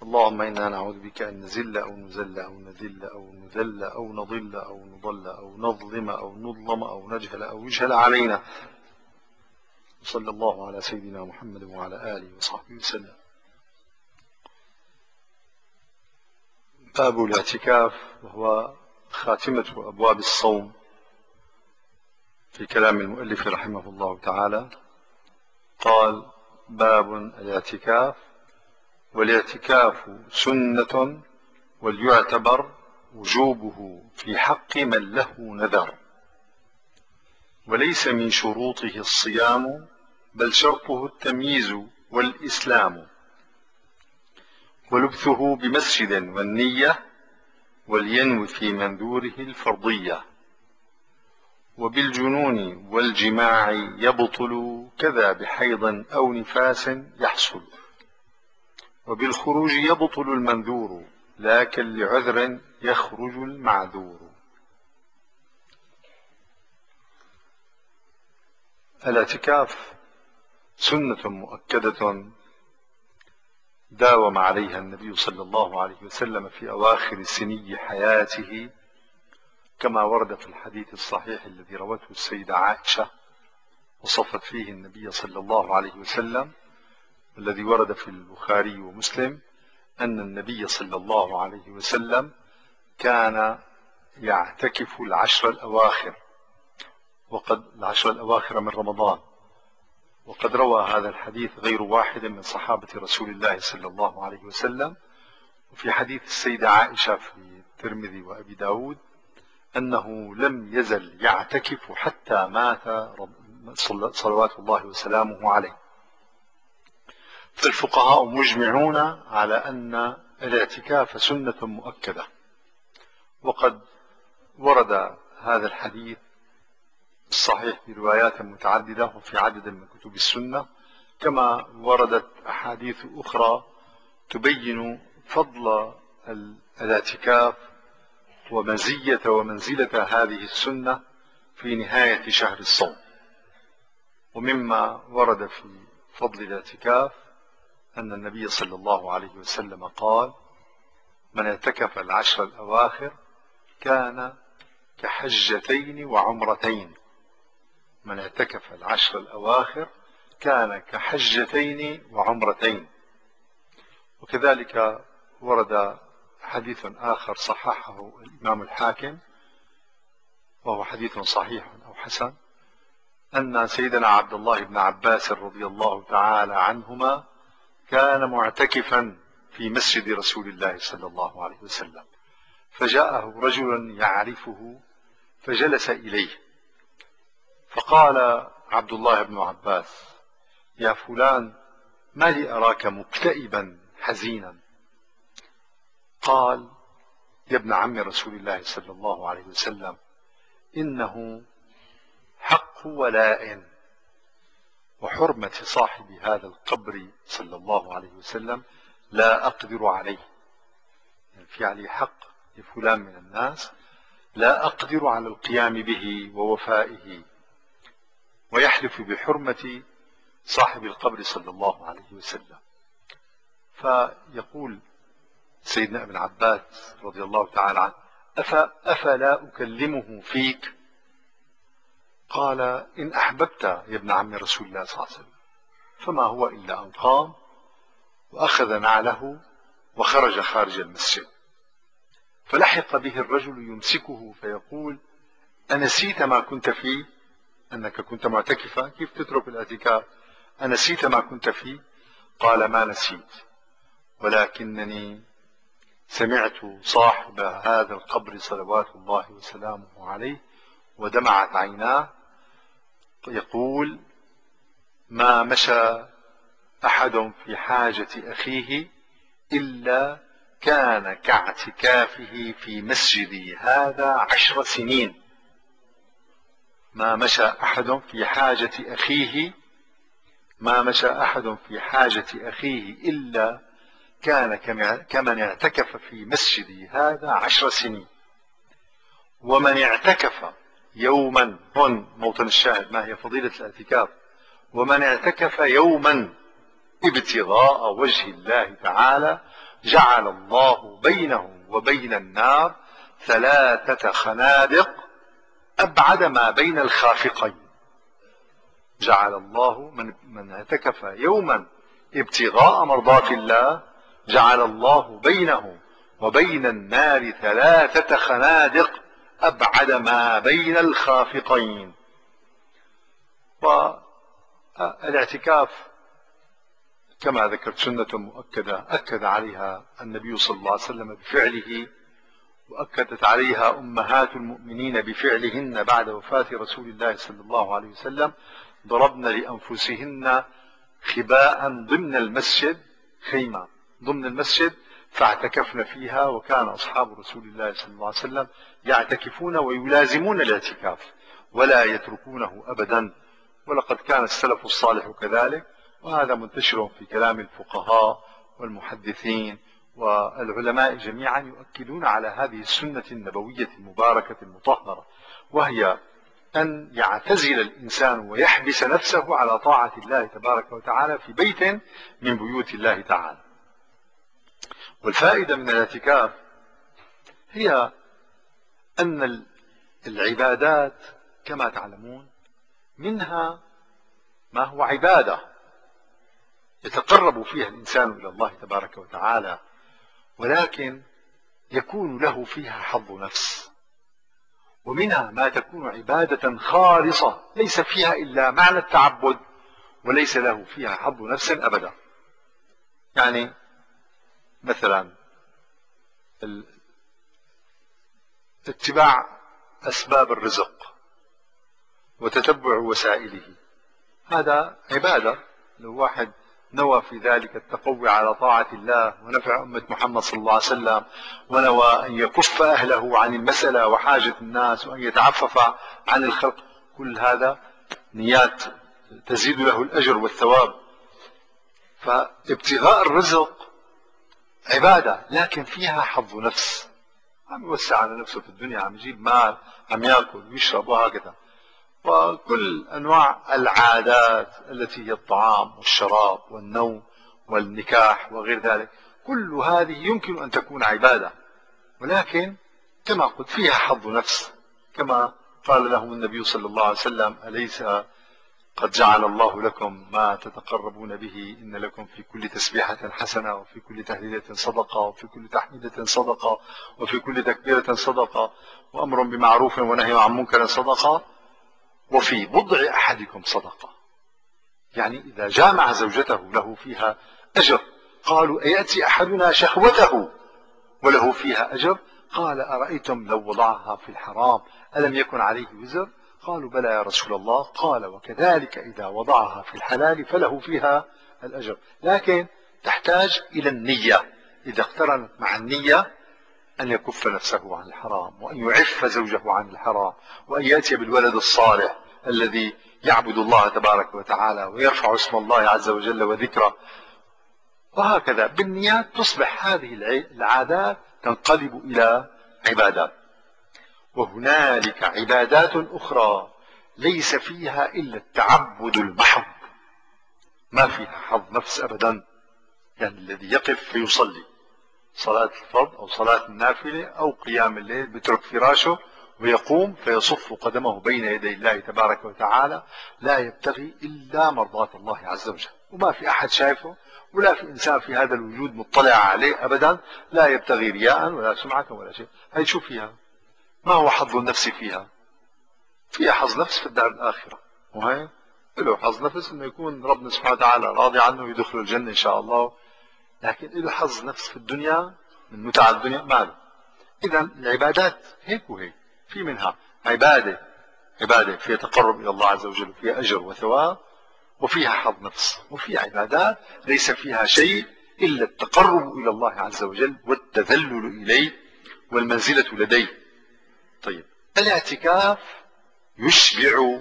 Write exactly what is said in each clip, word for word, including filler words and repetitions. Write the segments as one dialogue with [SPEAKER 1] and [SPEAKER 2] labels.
[SPEAKER 1] اللهم إنا نعوذ بك أن نزل أو نزل أو نذل أو نذل أو نضل أو نضل أو نظلم أو نظلم أو نجهل أو يجهل علينا. صلى الله على سيدنا محمد وعلى آله وصحبه وسلم. باب الاعتكاف، وهو خاتمة أبواب الصوم في كلام المؤلف رحمه الله تعالى. قال: باب الاعتكاف. والاعتكاف سنة، وليعتبر وجوبه في حق من له نذر، وليس من شروطه الصيام، بل شرطه التمييز والإسلام، ولبثه بمسجد والنية، ولينوي في منذوره الفرضية، وبالجنون والجماع يبطل، كذا بحيض أو نفاس يحصل، وبالخروج يبطل المنذور، لكن لعذر يخرج المعذور. الاعتكاف سنة مؤكدة داوم عليها النبي صلى الله عليه وسلم في أواخر سني حياته، كما ورد في الحديث الصحيح الذي روته السيدة عائشة وصفت فيه النبي صلى الله عليه وسلم، الذي ورد في البخاري ومسلم، أن النبي صلى الله عليه وسلم كان يعتكف العشر الأواخر، وقد العشر الأواخر من رمضان. وقد روى هذا الحديث غير واحد من صحابة رسول الله صلى الله عليه وسلم. وفي حديث السيدة عائشة في الترمذي وأبي داود أنه لم يزل يعتكف حتى مات صلوات الله وسلامه عليه. فالفقهاء مجمعون على أن الاعتكاف سنة مؤكدة، وقد ورد هذا الحديث الصحيح بروايات متعددة وفي عدد من كتب السنة، كما وردت أحاديث أخرى تبين فضل الاعتكاف ومزية ومنزلة هذه السنة في نهاية شهر الصوم. ومما ورد في فضل الاعتكاف أن النبي صلى الله عليه وسلم قال: من اعتكف العشر الأواخر كان كحجتين وعمرتين. من اعتكف العشر الأواخر كان كحجتين وعمرتين. وكذلك ورد حديث آخر صححه الإمام الحاكم، وهو حديث صحيح أو حسن، أن سيدنا عبد الله بن عباس رضي الله تعالى عنهما كان معتكفا في مسجد رسول الله صلى الله عليه وسلم، فجاءه رجل يعرفه فجلس إليه، فقال عبد الله بن عباس: يا فلان، ما لي أراك مكتئبا حزينا؟ قال: يا ابن عم رسول الله صلى الله عليه وسلم، إنه حق ولاء، وحرمة صاحب هذا القبر صلى الله عليه وسلم لا أقدر عليه. يعني في عليه حق لفلان من الناس لا أقدر على القيام به ووفائه، ويحلف بحرمة صاحب القبر صلى الله عليه وسلم. فيقول سيدنا ابن عباس رضي الله تعالى عنه: أفلا أكلمه فيك؟ قال: إن أحببت يا ابن عم رسول الله صلى الله عليه وسلم. فما هو إلا أن قام وأخذ نعله وخرج خارج المسجد، فلحق به الرجل يمسكه فيقول: أنسيت ما كنت فيه؟ أنك كنت معتكفا، كيف تترك الاعتكاف؟ أنسيت ما كنت فيه؟ قال: ما نسيت، ولكنني سمعت صاحب هذا القبر صلوات الله وسلامه عليه ودمعت عيناه يقول: ما مشى أحد في حاجة أخيه إلا كان كاعتكافه في مسجدي هذا عشر سنين. ما مشى أحد في حاجة أخيه ما مشى أحد في حاجة أخيه إلا كان كمن اعتكف في مسجدي هذا عشر سنين. ومن اعتكف يوما، هون موطن الشاهد، ما هي فضيلة الاعتكاف؟ ومن اعتكف يوما ابتغاء وجه الله تعالى جعل الله بينه وبين النار ثلاثة خنادق أبعد ما بين الخافقين. جعل الله من, من اعتكف يوما ابتغاء مرضات الله جعل الله بينه وبين النار ثلاثة خنادق أبعد ما بين الخافقين. والاعتكاف كما ذكرت سنة مؤكدة أكد عليها النبي صلى الله عليه وسلم بفعله، وأكدت عليها أمهات المؤمنين بفعلهن بعد وفاة رسول الله صلى الله عليه وسلم. ضربن لأنفسهن خباء ضمن المسجد، خيمة ضمن المسجد، فاعتكفن فيها، وكان أصحاب رسول الله صلى الله عليه وسلم يعتكفون ويلازمون الاعتكاف ولا يتركونه أبدا، ولقد كان السلف الصالح كذلك، وهذا منتشر في كلام الفقهاء والمحدثين والعلماء جميعا يؤكدون على هذه السنة النبوية المباركة المطهرة، وهي أن يعتزل الإنسان ويحبس نفسه على طاعة الله تبارك وتعالى في بيت من بيوت الله تعالى. والفائدة من الاعتكاف هي أن العبادات كما تعلمون منها ما هو عبادة يتقرب فيها الإنسان إلى الله تبارك وتعالى، ولكن يكون له فيها حظ نفس، ومنها ما تكون عبادة خالصة ليس فيها إلا معنى التعبد وليس له فيها حظ نفس أبدا. يعني مثلا اتباع أسباب الرزق وتتبع وسائله، هذا عبادة. لو واحد نوى في ذلك التقوي على طاعة الله ونفع أمة محمد صلى الله عليه وسلم، ونوى أن يكف أهله عن المسألة وحاجة الناس، وأن يتعفف عن الخلق، كل هذا نيات تزيد له الأجر والثواب. فابتغاء الرزق عبادة لكن فيها حظ نفس، عم يوسع على نفسه في الدنيا، عم يجيب مال، عم يأكل ويشرب وهكذا. وكل أنواع العادات التي هي الطعام والشراب والنوم والنكاح وغير ذلك، كل هذه يمكن أن تكون عبادة، ولكن كما قلت فيها حظ نفس، كما قال لهم النبي صلى الله عليه وسلم: أليس قد جعل الله لكم ما تتقربون به، إن لكم في كل تسبيحة حسنة، وفي كل تهليلة صدقة، وفي كل تحميدة صدقة، وفي كل تكبيرة صدقة، وأمر بمعروف ونهي عن منكر صدقة، وفي بضع أحدكم صدقة. يعني إذا جامع زوجته له فيها أجر. قالوا: أيأتي أحدنا شهوته وله فيها أجر؟ قال: أرأيتم لو وضعها في الحرام ألم يكن عليه وزر؟ قالوا: بلى يا رسول الله. قال: وكذلك إذا وضعها في الحلال فله فيها الأجر، لكن تحتاج إلى النية. إذا اقترنت مع النية أن يكف نفسه عن الحرام، وأن يعف زوجه عن الحرام، وأن يأتي بالولد الصالح الذي يعبد الله تبارك وتعالى ويرفع اسم الله عز وجل وذكره، وهكذا بالنيات تصبح هذه العادات تنقلب إلى عبادات. وهنالك عبادات أخرى ليس فيها إلا التعبد المحض، ما فيها حظ نفس أبدا. يعني الذي يقف فيصلي صلاة الفرض أو صلاة النافلة أو قيام الليل، بترك فراشه ويقوم فيصف قدمه بين يدي الله تبارك وتعالى، لا يبتغي إلا مرضاة الله عز وجل، وما في أحد شايفه، ولا في إنسان في هذا الوجود مطلع عليه أبدا، لا يبتغي رياء ولا سمعة ولا شيء. هاي شو فيها؟ ما هو حظ النفس فيها؟ فيها حظ نفس في الدار الآخرة، وهي له حظ نفس إنه يكون ربنا سبحانه وتعالى راضي عنه ويدخل الجنة إن شاء الله، لكن له حظ نفس في الدنيا من متع الدنيا ما له. إذا العبادات هيك وهيك، في منها عبادة عبادة فيها تقرب إلى الله عز وجل وفيها أجر وثواب وفيها حظ نفس، وفي عبادات ليس فيها شيء إلا التقرب إلى الله عز وجل والتذلل إليه والمنزلة لديه. طيب، الاعتكاف يشبع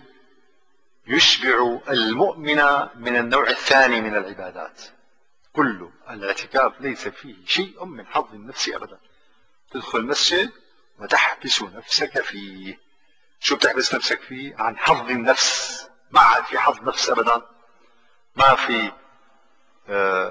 [SPEAKER 1] يشبع المؤمن من النوع الثاني من العبادات كله. الاعتكاف ليس فيه شيء من حظ النفس أبدا. تدخل المسجد وتحبس نفسك فيه. شو بتحبس نفسك فيه؟ عن حظ النفس. ما عاد في حظ نفس أبدا، ما في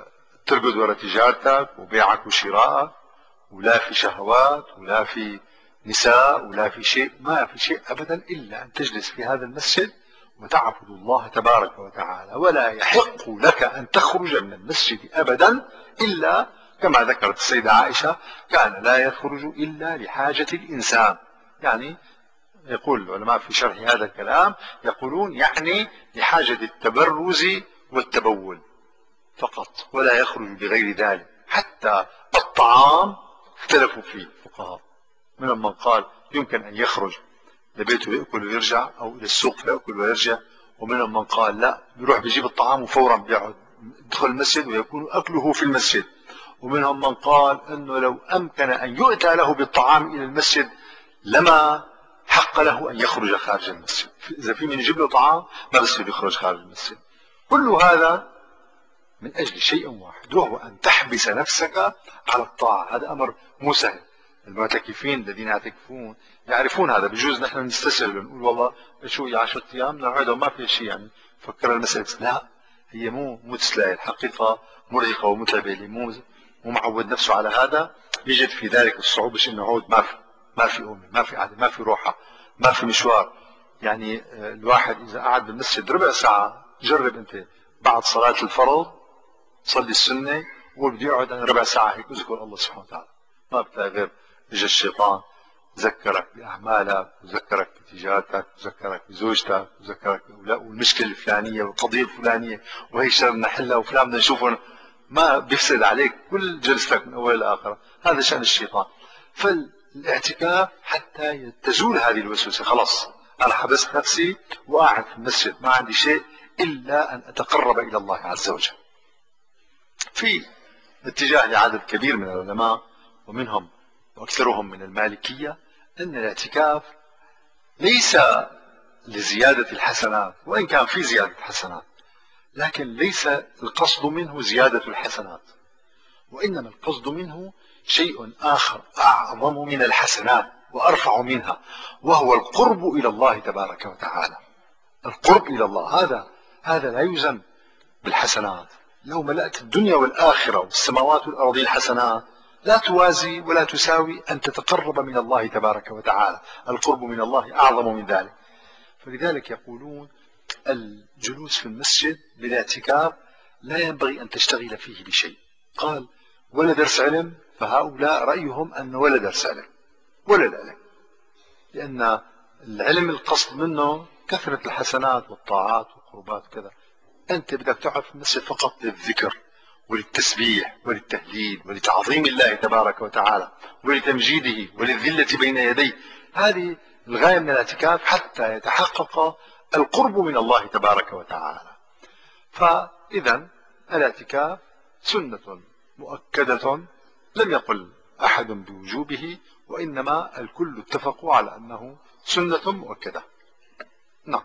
[SPEAKER 1] ترقد ورا تجارتك وبيعك وشراءك، ولا في شهوات ولا في نساء ولا في شيء، ما في شيء أبدا إلا أن تجلس في هذا المسجد وتعبد الله تبارك وتعالى. ولا يحق لك أن تخرج من المسجد أبدا إلا كما ذكرت السيدة عائشة كان لا يخرج إلا لحاجة الإنسان. يعني يقول العلماء في شرح هذا الكلام يقولون يعني لحاجة التبرز والتبول فقط، ولا يخرج بغير ذلك. حتى الطعام اختلفوا فيه الفقهاء، منهم من قال يمكن أن يخرج لبيته يأكل ويرجع، أو إلى السوق فيأكل ويرجع، ومنهم من قال لا، بيروح بيجيب الطعام وفورا بيقعد يدخل المسجد ويكون أكله في المسجد. ومنهم من قال أنه لو أمكن أن يؤتى له بالطعام إلى المسجد لما حق له أن يخرج خارج المسجد، إذا في من يجيب له طعام ما بصير يخرج خارج المسجد. كل هذا من أجل شيء واحد، وهو أن تحبس نفسك على الطاعة. هذا أمر مو سهل. المعتكفين الذين يعتكفون يعرفون هذا. بجوز نحن نستسهل ونقول والله شو يا عشرة أيام نقعد وما في شيء، يعني فكر المسألة. لا، هي مو مو تسلاي، الحقيقة مرهقة ومتعبة. اللي مو مو معود نفسه على هذا يجد في ذلك الصعوبة، مش إنه عود ما في ما في أمي، ما في قعدة، ما في روحة، ما في مشوار. يعني الواحد إذا قعد بالمسجد ربع ساعة، جرب أنت بعد صلاة الفرض صلي السنة وبده يقعد ربع ساعة هيك يذكر الله سبحانه وتعالى، ما بتلاقي غير اجى الشيطان ذكرك بأعمالك وذكرك بتجارتك وذكرك بزوجتك وذكرك والمشكلة الفلانية والقضية الفلانية، وهي شر نحلها وفلان بدنا نشوفه، ما بيفسد عليك كل جلستك من أول لآخر. هذا شأن الشيطان. فالاعتكاف حتى تزول هذه الوسوسة. خلاص أنا حبست نفسي وقاعد في المسجد ما عندي شيء إلا أن أتقرب إلى الله عز وجل. في اتجاه لعدد كبير من العلماء ومنهم وأكثرهم من المالكية أن الاعتكاف ليس لزيادة الحسنات، وإن كان في زيادة حسنات، لكن ليس القصد منه زيادة الحسنات، وإنما القصد منه شيء آخر أعظم من الحسنات وأرفع منها، وهو القرب إلى الله تبارك وتعالى. القرب إلى الله هذا هذا لا يوزن بالحسنات. لو ملأت الدنيا والآخرة والسماوات والأرضين حسنات لا توازي ولا تساوي أن تتقرب من الله تبارك وتعالى. القرب من الله أعظم من ذلك. فلذلك يقولون الجلوس في المسجد بالاعتكاف لا ينبغي أن تشتغل فيه بشيء. قال ولا درس علم، فهؤلاء رأيهم أن ولا درس علم ولا العلم، لأن العلم القصد منه كثرة الحسنات والطاعات والقربات وكذا. أنت بدك تقعد في المسجد فقط للذكر وللتسبيح وللتهليل ولتعظيم الله تبارك وتعالى ولتمجيده وللذلة بين يديه. هذه الغاية من الاعتكاف حتى يتحقق القرب من الله تبارك وتعالى. فإذا الاعتكاف سنة مؤكدة لم يقل أحد بوجوبه، وإنما الكل اتفقوا على أنه سنة مؤكدة. نعم.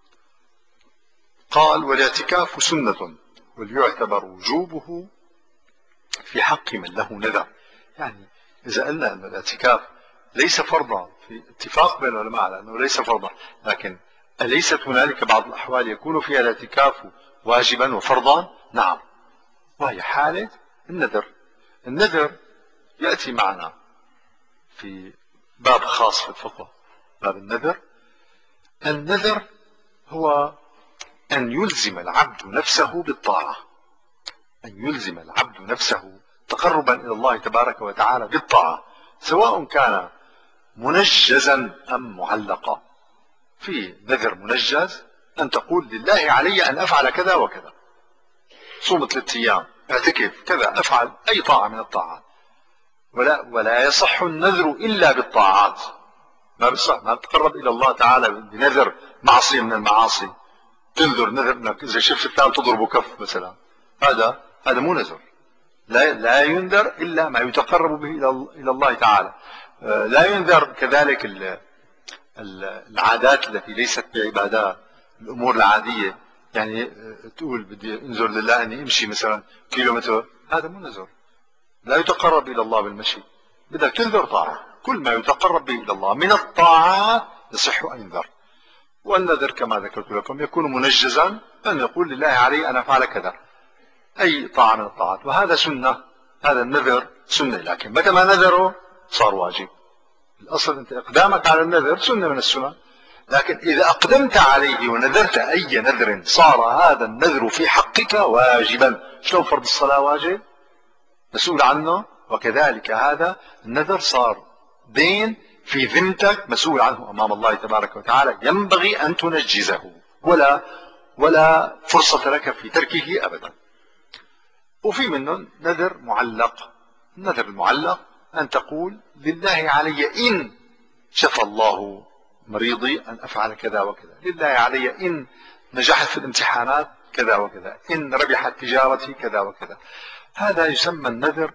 [SPEAKER 1] قال والاعتكاف سنة وليعتبر وجوبه في حق من له نذر. يعني إذا قلنا أن الاعتكاف ليس فرضا، في اتفاق بين العلماء على أنه ليس فرضا، لكن أليست هنالك بعض الأحوال يكون فيها الاعتكاف واجبا وفرضا؟ نعم، وهي حالة النذر. النذر يأتي معنا في باب خاص في الفقه، باب النذر. النذر هو أن يلزم العبد نفسه بالطاعة، أن يلزم العبد نفسه تقربا إلى الله تبارك وتعالى بالطاعة، سواء كان منجزا أم معلقا. في نذر منجز أن تقول لله علي أن أفعل كذا وكذا، صوم ثلاثة أيام، اعتكف كذا، أفعل أي طاعة من الطاعات. ولا, ولا يصح النذر إلا بالطاعات. ما بصح ما تقرب إلى الله تعالى بنذر معصية من المعاصي. تنذر نذر انك اذا شفت فلان تضربه كف مثلا، هذا هذا مو نذر. لا لا ينذر الا ما يتقرب به الى الله تعالى. لا ينذر كذلك العادات التي ليست بعبادات، الامور العاديه. يعني تقول بدي انذر لله اني امشي مثلا كيلومتر، هذا مو نذر، لا يتقرب الى الله بالمشي. بدك تنذر طاعه، كل ما يتقرب به الى الله من الطاعات يصح ان ينذر. والنذر كما ذكرت لكم يكون منجزا، أن يقول لله علي أن أفعل كذا. أي طاعة من الطاعات، وهذا سنة، هذا النذر سنة، لكن متى ما نذره صار واجب. الأصل أنت إقدامك على النذر سنة من السنن، لكن إذا أقدمت عليه ونذرت أي نذر صار هذا النذر في حقك واجبا. شلون فرض الصلاة واجب مسؤول عنه، وكذلك هذا النذر صار دين في ذمتك مسؤول عنه أمام الله تبارك وتعالى، ينبغي أن تنجزه، ولا ولا فرصة لك في تركه أبدا. وفي منه نذر معلق. النذر المعلق أن تقول لله علي إن شفى الله مريضي أن أفعل كذا وكذا، لله علي إن نجحت في الامتحانات كذا وكذا، إن ربحت تجارتي كذا وكذا. هذا يسمى النذر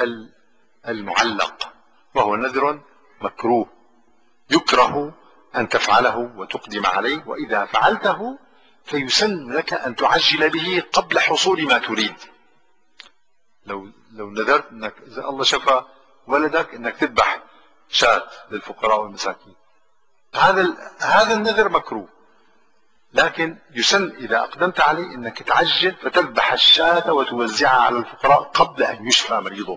[SPEAKER 1] المعلق، وهو نذر مكروه، يكره أن تفعله وتقدم عليه، وإذا فعلته فيسن لك أن تعجل به قبل حصول ما تريد. لو لو نذرت أنك إذا الله شفى ولدك أنك تذبح شاة للفقراء والمساكين، هذا هذا النذر مكروه، لكن يسن إذا أقدمت عليه أنك تعجل فتذبح الشاة وتوزعها على الفقراء قبل أن يشفى مريضك.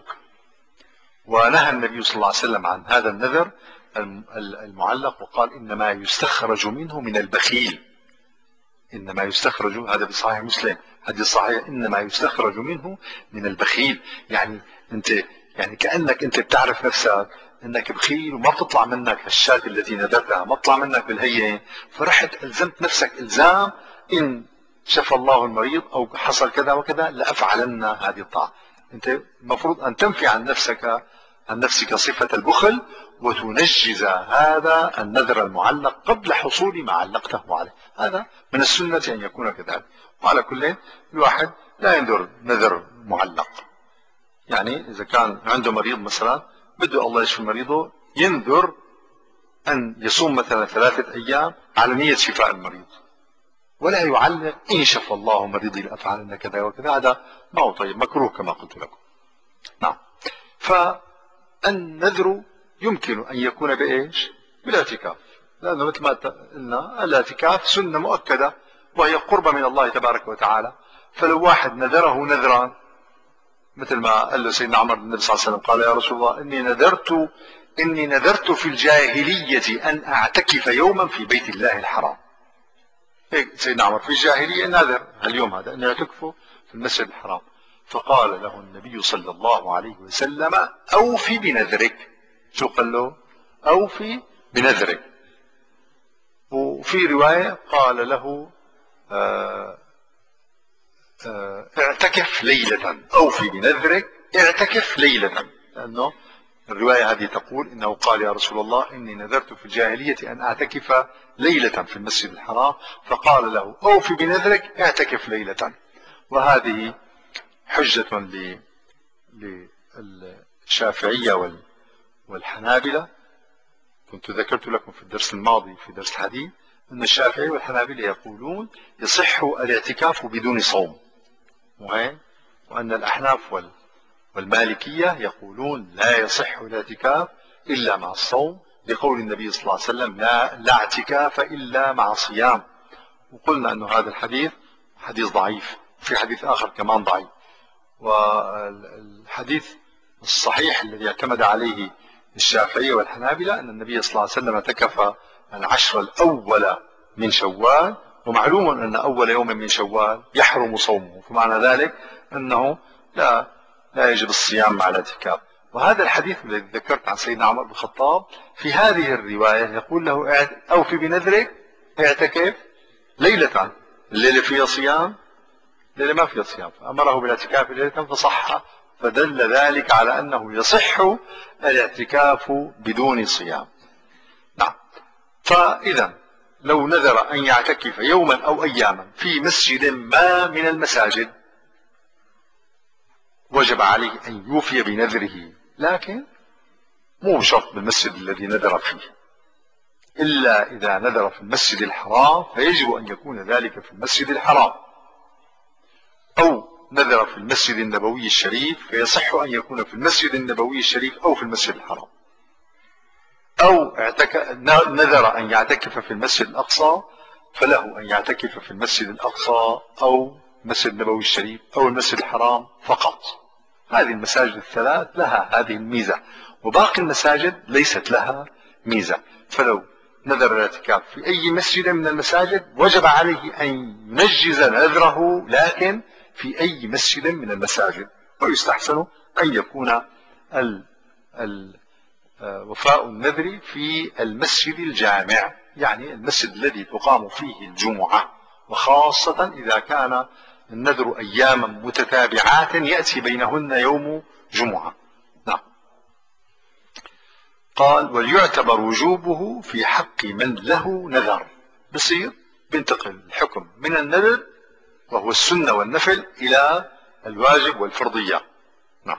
[SPEAKER 1] ونهى النبي صلى الله عليه وسلم عن هذا النذر المعلق، وقال إنما يستخرج منه من البخيل. إنما يستخرج، هذا بصحيح مسلم حديث صحيح، إنما يستخرج منه من البخيل. يعني أنت يعني كأنك أنت بتعرف نفسك أنك بخيل وما بتطلع منك الشاة التي نذرتها، ما بتطلع منك بالهيئة، فرحت ألزمت نفسك إلزام إن شفى الله المريض أو حصل كذا وكذا لأفعلن هذه الطاعة. أنت المفروض أن تنفي عن نفسك عن نفسك صفة البخل وتنجز هذا النذر المعلق قبل حصول ما علقته عليه. هذا من السنة أن يكون كذلك. وعلى كل الواحد لا ينذر نذر معلق. يعني إذا كان عنده مريض مثلا بده الله يشفي مريضه، ينذر أن يصوم مثلا ثلاثة أيام على نية شفاء المريض، ولا يعلق إن شفى الله مريضي لأفعلن كذا وكذا. هذا ما هو طيب، مكروه كما قلت لكم. نعم. فالنذر يمكن أن يكون بإيش؟ بالاعتكاف، لأنه مثل ما قلنا الاعتكاف سنة مؤكدة وهي قربة من الله تبارك وتعالى. فلو واحد نذره نذرا مثل ما قال له سيدنا عمر النبي صلى الله عليه وسلم، قال يا رسول الله إني نذرت إني نذرت في الجاهلية أن أعتكف يوما في بيت الله الحرام. هيك سيدنا عمر في الجاهلية نذر اليوم هذا أن يعتكفوا في المسجد الحرام، فقال له النبي صلى الله عليه وسلم أوفي بنذرك. شو قال له؟ أوفي بنذرك. وفي رواية قال له آه آه اعتكف ليلة، أوفي بنذرك اعتكف ليلة، لأنه الرواية هذه تقول إنه قال يا رسول الله إني نذرت في الجاهلية أن أعتكف ليلة في المسجد الحرام، فقال له أوفي بنذرك اعتكف ليلة. وهذه حجة للشافعية والحنابلة. كنت ذكرت لكم في الدرس الماضي في درس الحديث أن الشافعية والحنابلة يقولون يصح الاعتكاف بدون صوم، وأن الأحناف والمالكية يقولون لا يصح الاعتكاف إلا مع الصوم، لقول النبي صلى الله عليه وسلم لا, لا اعتكاف إلا مع صيام. وقلنا أن هذا الحديث حديث ضعيف، في حديث آخر كمان ضعيف. والحديث الصحيح الذي اعتمد عليه الشافعية والحنابلة أن النبي صلى الله عليه وسلم اعتكف العشر الأول من شوال، ومعلوم أن أول يوم من شوال يحرم صومه، فمعنى ذلك أنه لا لا يجب الصيام مع الاعتكاف. وهذا الحديث الذي ذكرت عن سيدنا عمر بن الخطاب في هذه الرواية يقول له أوفي بنذرك اعتكف ليلة، الليلة فيها صيام، الليلة ما فيها صيام، فأمره بالاعتكاف ليلة فصح، فدل ذلك على أنه يصح الاعتكاف بدون صيام. نعم. فإذا لو نذر أن يعتكف يوما أو أياما في مسجد ما من المساجد وجب عليه أن يوفي بنذره، لكن مو شرط بالمسجد الذي نذر فيه، إلا إذا نذر في المسجد الحرام فيجب أن يكون ذلك في المسجد الحرام، أو نذر في المسجد النبوي الشريف فيصح أن يكون في المسجد النبوي الشريف أو في المسجد الحرام، أو نذر أن يعتكف في المسجد الأقصى فله أن يعتكف في المسجد الأقصى أو المسجد النبوي الشريف أو المسجد الحرام فقط. هذه المساجد الثلاث لها هذه الميزة، وباقي المساجد ليست لها ميزة. فلو نذر الاعتكاف في أي مسجد من المساجد وجب عليه أن ينجز نذره، لكن في أي مسجد من المساجد. ويستحسن أن يكون ال ال وفاء النذر في المسجد الجامع، يعني المسجد الذي تقام فيه الجمعة، وخاصة إذا كان النذر أياما متتابعات يأتي بينهن يوم جمعة. نعم. قال وليعتبر وجوبه في حق من له نذر. بصير بينتقل الحكم من النذر وهو السنة والنفل إلى الواجب والفرضية. نعم.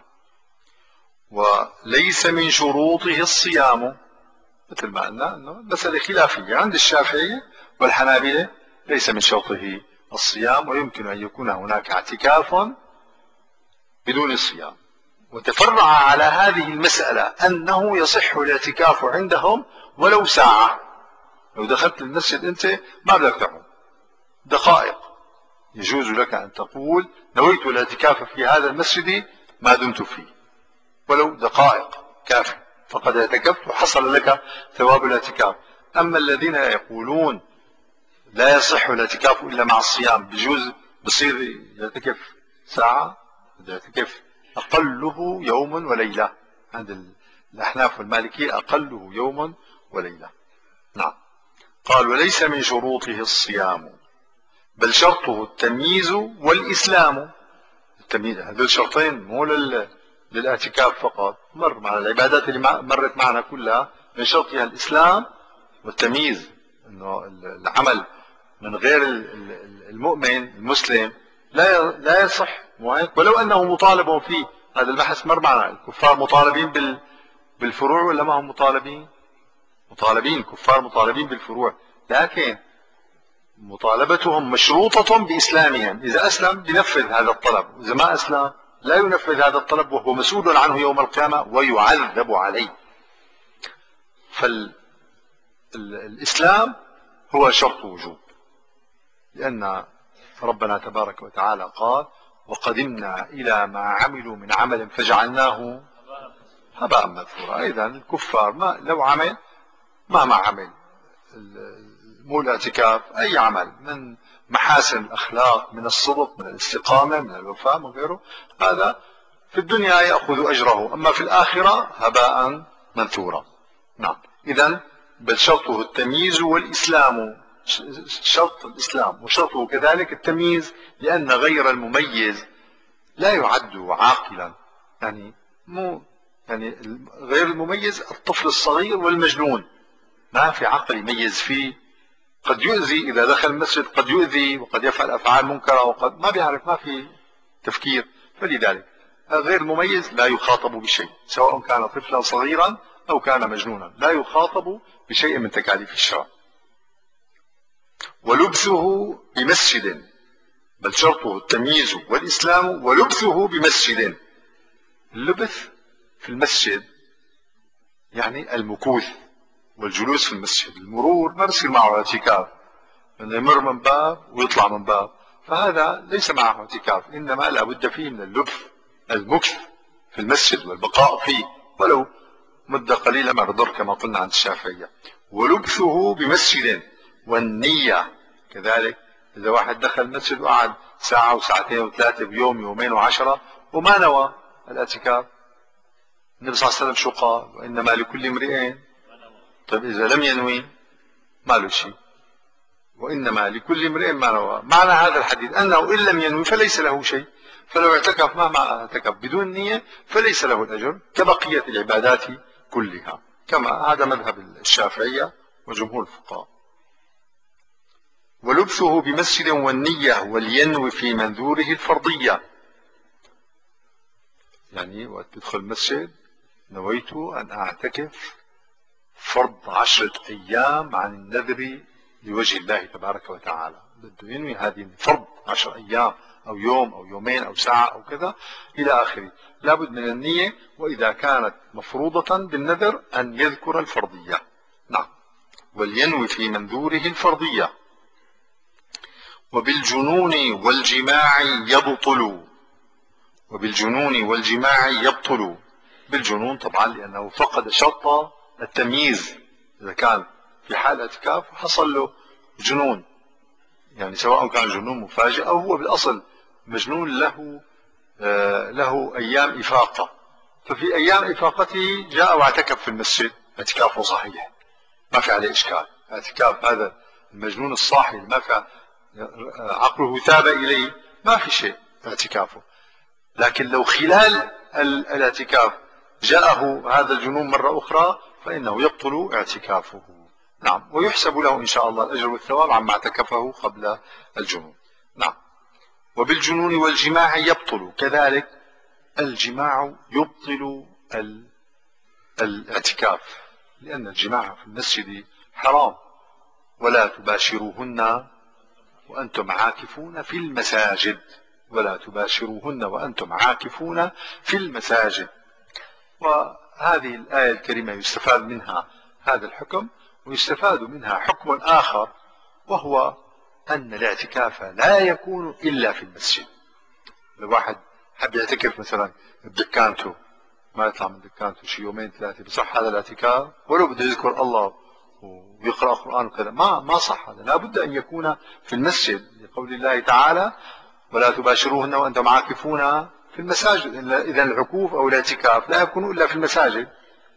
[SPEAKER 1] وليس من شروطه الصيام، مثل ما قلنا أنه مسألة خلافية عند الشافعية والحنابلة، ليس من شرطه الصيام، ويمكن أن يكون هناك اعتكاف بدون صيام. وتفرع على هذه المسألة أنه يصح الاعتكاف عندهم ولو ساعة. لو دخلت المسجد أنت ما بدك تعود دقائق، يجوز لك أن تقول نويت الاعتكاف في هذا المسجد ما دمت فيه، ولو دقائق كافي، فقد اعتكفت وحصل لك ثواب الاعتكاف. أما الذين يقولون لا يصح الاعتكاف إلا مع الصيام، بجوز بصير يعتكف ساعة، يعتكف أقله يوم وليلة. عند الأحناف والمالكية أقله يوم وليلة. نعم. قال وليس من شروطه الصيام بل شرطه التمييز والإسلام. التمييز هذول شرطين مو للاعتكاف فقط، مر مع العبادات اللي مرت معنا كلها من شرطها الإسلام والتمييز، أنه العمل من غير المؤمن المسلم لا لا يصح، ولو أنه مطالب فيه. هذا البحث مر معنا. الكفار مطالبين بالفروع ولا ما هم مطالبين؟ مطالبين. الكفار مطالبين بالفروع، لكن مطالبتهم مشروطة بإسلامهم. إذا أسلم ينفذ هذا الطلب، وإذا ما أسلم لا ينفذ هذا الطلب، وهو مسؤول عنه يوم القيامة ويعذب عليه. فالإسلام هو شرط وجوب، لأن ربنا تبارك وتعالى قال وقدمنا إلى ما عملوا من عمل فجعلناه هباء منثورا. إذا الكفار ما لو عمل مهما عمل، مو الاعتكاف، أي عمل من محاسن الأخلاق، من الصدق، من الاستقامة، من الوفاء، من غيره، هذا في الدنيا يأخذ أجره، أما في الآخرة هباء منثورا. نعم. إذن بل شرطه التمييز والإسلام، شرط الإسلام وشرطه كذلك التمييز، لأن غير المميز لا يعد عاقلا. يعني مو يعني غير المميز الطفل الصغير والمجنون ما في عقل يميز فيه، قد يؤذي إذا دخل المسجد، قد يؤذي وقد يفعل أفعال منكرة، وقد ما بيعرف، ما في تفكير. فلذلك غير المميز لا يخاطب بشيء، سواء كان طفلا صغيرا أو كان مجنونا، لا يخاطب بشيء من تكاليف الشرع. ولبثه بمسجد بل شرطه التمييز والإسلام ولبثه بمسجد. اللبث في المسجد يعني المكوث والجلوس في المسجد. المرور ما بصير معه اعتكاف، انه يمر من باب ويطلع من باب، فهذا ليس معه اعتكاف، انما لا بد فيه من اللبث المكث في المسجد والبقاء فيه ولو مدة قليلة ما بضر كما قلنا عند الشافعية. ولبثه بمسجد والنية كذلك. إذا واحد دخل المسجد وقعد ساعة وساعتين وثلاثة بيوم يومين وعشرة وما نوى الاعتكاف، النبي صلى الله عليه وسلم شو قال؟ وإنما لكل امرئ. طيب إذا لم ينوي ما له شيء، وإنما لكل امرئ ما نوى. معنى هذا الحديث أنه إن لم ينوي فليس له شيء، فلو اعتكف مهما اعتكف بدون نية فليس له الأجر كبقية العبادات كلها، كما هذا مذهب الشافعية وجمهور الفقهاء. ولبثه بمسجد والنية ولينوي في منذوره الفرضية. يعني وقت تدخل المسجد نويت أن أعتكف فرض عشرة أيام عن النذر لوجه الله تبارك وتعالى، بده ينوي هذه فرض عشر أيام أو يوم أو يومين أو ساعة أو كذا إلى آخره، لابد من النية. وإذا كانت مفروضة بالنذر أن يذكر الفرضية. نعم. ولينوي في منذوره الفرضية. وبالجنون والجماع يبطل وبالجنون والجماع يبطل بالجنون طبعا لأنه فقد شرط التمييز، إذا كان في حال اعتكاف حصل له جنون، يعني سواء كان جنون مفاجئ أو هو بالأصل مجنون له آه له أيام إفاقة، ففي أيام إفاقته جاء واعتكف في المسجد، اعتكافه صحيح ما في عليه إشكال. اعتكاف هذا المجنون الصاحي ما في عقله تاب إليه ما في شيء اعتكافه. لكن لو خلال الاعتكاف جاءه هذا الجنون مرة أخرى فإنه يبطل اعتكافه. نعم، ويحسب له إن شاء الله الأجر والثواب عما اعتكفه قبل الجنون. نعم. وبالجنون والجماع يبطل، كذلك الجماع يبطل الاعتكاف، لأن الجماع في المسجد حرام، ولا تباشروهن وأنتم عاكفون في المساجد، ولا تباشروهن وأنتم عاكفون في المساجد. وهذه الآية الكريمة يستفاد منها هذا الحكم، ويستفاد منها حكم آخر، وهو أن الاعتكاف لا يكون إلا في المسجد. لو واحد حب يعتكف مثلا بدكانته ما يطلع من دكانته شي يومين ثلاثة، بصح هذا الاعتكاف ولو بده يذكر الله ويقرأ قرآن وكذا ما ما صح، هذا لا بد أن يكون في المسجد، لقول الله تعالى ولا تباشروهن وأنتم عاكفون في المساجد. إذا العكوف أو الاعتكاف لا يكون إلا في المساجد.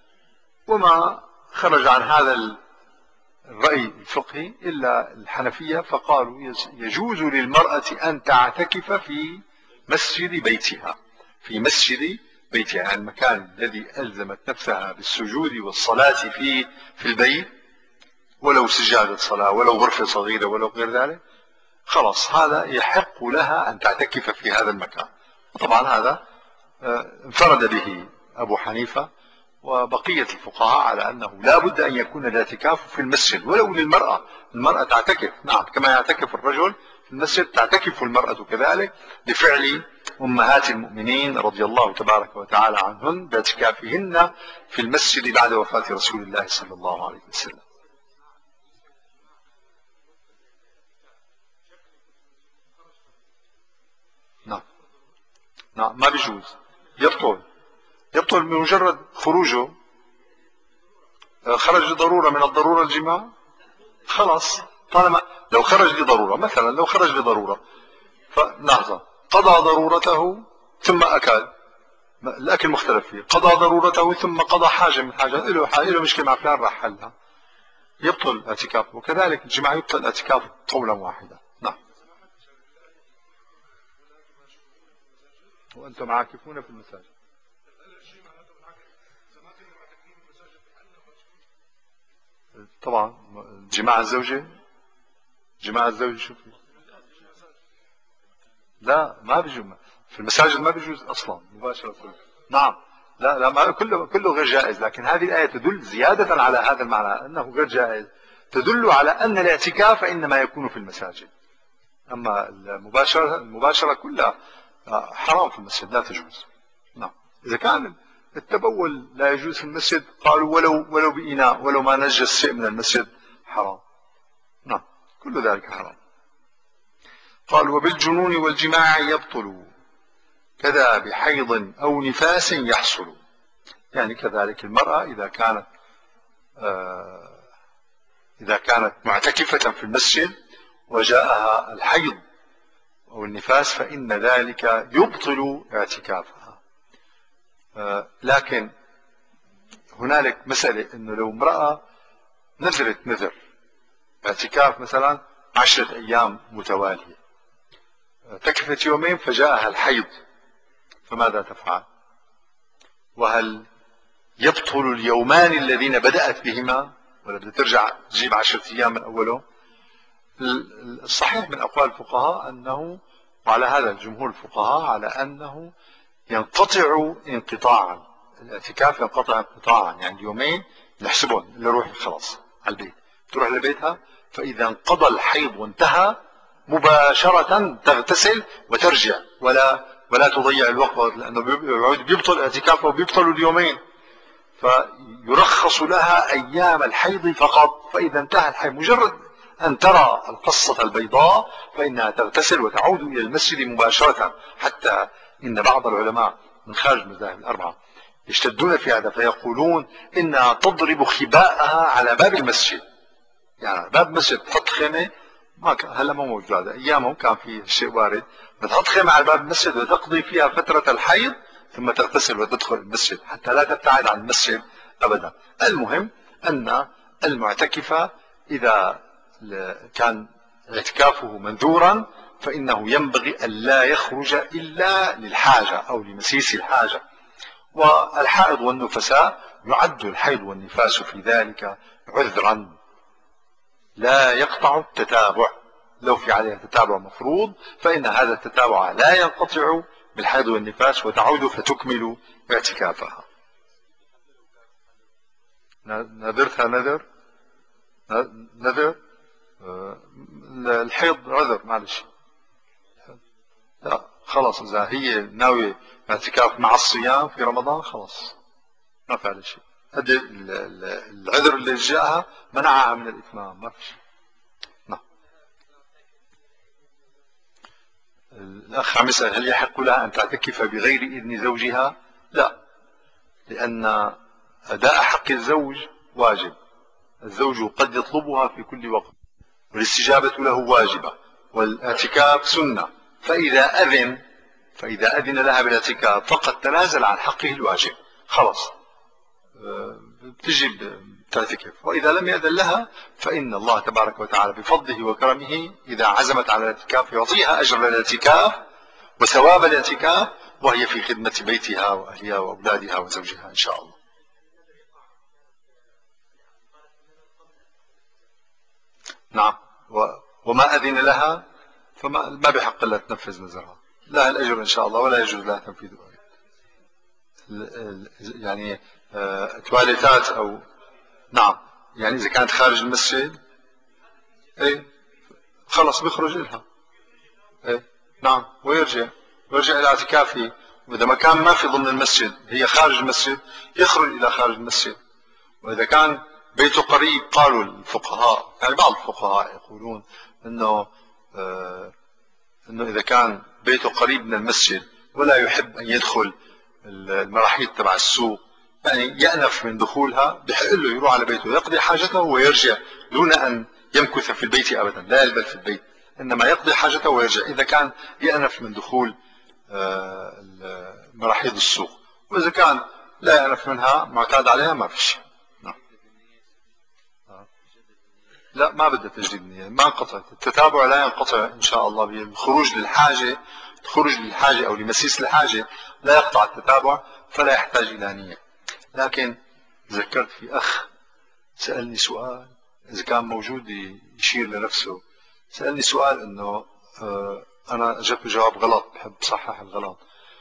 [SPEAKER 1] وما خرج عن هذا الرأي الفقهي إلا الحنفية، فقالوا يجوز للمرأة أن تعتكف في مسجد بيتها، في مسجد بيتها يعني المكان الذي ألزمت نفسها بالسجود والصلاة فيه في البيت، ولو سجادة صلاة ولو غرفة صغيرة ولو غير ذلك، خلاص هذا يحق لها أن تعتكف في هذا المكان. وطبعا هذا انفرد به أبو حنيفة وبقية الفقهاء على أنه لا بد أن يكون الاعتكاف في المسجد ولو للمرأة. المرأة تعتكف، نعم، كما يعتكف الرجل في المسجد تعتكف المرأة كذلك، بفعل أمهات المؤمنين رضي الله تبارك وتعالى عنهن باعتكافهن في المسجد بعد وفاة رسول الله صلى الله عليه وسلم. نعم نعم ما بيجوز، يبطل يبطل بمجرد خروجه. خرج لضرورة، من الضرورة الجماع، خلاص طالما لو خرج لضرورة، مثلا لو خرج لضرورة فلحظة قضى ضرورته ثم أكل، الأكل مختلف فيه، قضى ضرورته ثم قضى حاجة من حاجة، له حاجة له مشكلة مع فلان راح حلها، يبطل اعتكافه. وكذلك الجماع يبطل اعتكافه قولا واحدا. نعم. وأنتم عاكفون في المساجد. طبعا جماع الزوجة، جماع الزوجة شو فيه؟ لا ما بيجوز في المساجد، ما بيجوز أصلا مباشرة. نعم لا لا ما كله كله غير جائز، لكن هذه الآية تدل زيادة على هذا المعنى أنه غير جائز، تدل على أن الاعتكاف إنما يكون في المساجد. أما المباشرة المباشرة كلها حرام في المسجد، لا تجوز. نعم. إذا كان التبول لا يجوز في المسجد قالوا ولو ولو بإناء، ولو ما نجس شيء من المسجد حرام. نعم كل ذلك حرام. قال وبالجنون والجماع يبطل كذا بحيض أو نفاس يحصل. يعني كذلك المرأة إذا كانت آه إذا كانت معتكفة في المسجد وجاءها الحيض أو النفاس فإن ذلك يبطل اعتكافها. آه لكن هنالك مسألة إنه لو امرأة نذرت نذر اعتكاف مثلا عشرة أيام متوالية، اعتكفت يومين فجاءها الحيض، فماذا تفعل؟ وهل يبطل اليومان الذين بدأت بهما ولا بدها ترجع تجيب عشرة أيام من أوله؟ الصحيح من أقوال الفقهاء أنه، وعلى هذا الجمهور الفقهاء على أنه ينقطع انقطاعا، الاعتكاف ينقطع انقطاعا، يعني اليومين نحسبهم اللي روح خلاص على البيت، تروح لبيتها، فإذا انقضى الحيض وانتهى مباشرة تغتسل وترجع، ولا ولا تضيع الوقت، لأنه بيبطل اعتكافه وبيبطل اليومين، فيرخص لها أيام الحيض فقط. فإذا انتهى الحيض مجرد أن ترى القصة البيضاء فإنها تغتسل وتعود إلى المسجد مباشرة. حتى إن بعض العلماء من خارج المذاهب الأربعة يشتدون في هذا فيقولون إنها تضرب خباءها على باب المسجد. يعني باب المسجد تحط خيمة، ما كان هلا ما موجود هذا، أيامهم كان في شيء وارد، بتحط خيمة على باب المسجد وتقضي فيها فترة الحيض ثم تغتسل وتدخل المسجد حتى لا تبتعد عن المسجد أبدا. المهم أن المعتكف إذا كان اعتكافه منذورا فإنه ينبغي أن لا يخرج إلا للحاجة أو لمسيس الحاجة. والحائض والنفساء يعد الحيض والنفاس في ذلك عذرا لا يقطع التتابع. لو في عليها تتابع مفروض فإن هذا التتابع لا ينقطع بالحيض والنفاس وتعود فتكمل اعتكافها. نذرتها نذر نذر الحيض عذر معلش. لا خلاص، إذا هي ناوية اعتكاف مع الصيام في رمضان خلاص ما في عليه شيء. هذا العذر اللي جاءها منعها من الإتمام، ما في شيء. نعم. الأخ عم يسأل هل يحق لها أن تعتكف بغير إذن زوجها؟ لا، لأن أداء حق الزوج واجب. الزوج قد يطلبها في كل وقت والاستجابة له واجبة، والاعتكاف سنة. فإذا أذن فإذا أذن لها بالاعتكاف فقد تنازل عن حقه الواجب، خلاص بتجي تعتكف. وإذا لم يأذن لها فإن الله تبارك وتعالى بفضله وكرمه إذا عزمت على الاعتكاف يعطيها أجر الاعتكاف وثواب الاعتكاف وهي في خدمة بيتها وأهلها وأولادها وزوجها إن شاء الله. نعم. وما أذن لها فما ما بحق لها تنفذ نذرها، لها الأجر إن شاء الله ولا يجوز لها تنفيذ يعني آه تواليتات أو نعم. يعني إذا كانت خارج المسجد إيه خلص بيخرج لها إيه نعم ويرجع ويرجع إلى اعتكافه. وإذا ما كان ما في ضمن المسجد هي خارج المسجد يخرج إلى خارج المسجد. وإذا كان بيته قريب قالوا الفقهاء، يعني بعض الفقهاء يقولون أنه آه أنه إذا كان بيته قريب من المسجد ولا يحب أن يدخل المراحيض تبع السوق يعني يأنف من دخولها، بحق له يروح على بيته يقضي حاجته ويرجع دون أن يمكث في البيت أبدا، لا يلبث في البيت إنما يقضي حاجته ويرجع إذا كان يأنف من دخول مراحيض السوق. وإذا كان لا يأنف منها معتاد عليها ما في شيء. لا ما بدها تجديد نية، ما انقطعت التتابع، لا ينقطع إن شاء الله بالخروج للحاجة. الخروج للحاجة أو لمسيس الحاجة لا يقطع التتابع فلا يحتاج إلى نية. لكن ذكرت في أخ سألني سؤال، إذا كان موجود يشير لنفسه، سألني سؤال إنه آه أنا أجبت جواب غلط، بحب صحح الغلط.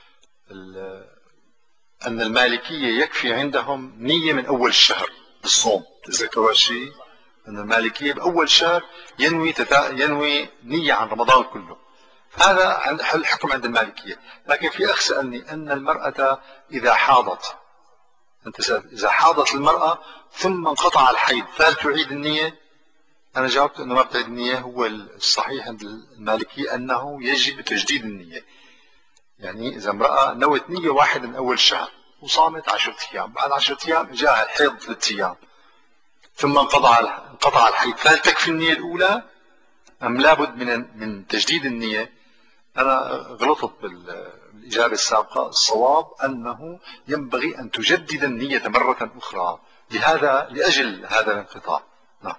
[SPEAKER 1] أن المالكية يكفي عندهم نية من أول الشهر بالصوم. تذكروا هالشيء؟ أن المالكية بأول شهر ينوي تتا... ينوي نية عن رمضان كله. هذا الحكم عند المالكية. لكن في أخ سألني أن المرأة إذا حاضت، أنت سألت إذا حاضت المرأة ثم انقطع الحيض فهل تعيد النية؟ أنا جاوبت أنه ما بتعيد النية. هو الصحيح عند المالكية أنه يجب تجديد النية. يعني إذا امرأة نوت نية واحدة من أول الشهر وصامت عشرة أيام، بعد عشرة أيام جاء الحيض ثلاثة أيام ثم انقطع انقطع الحيض، فهل تكفي النية الأولى أم لابد من من تجديد النية؟ أنا غلطت بالإجابة السابقة. الصواب أنه ينبغي أن تجدد النية مرة أخرى لهذا لأجل هذا الانقطاع. نعم.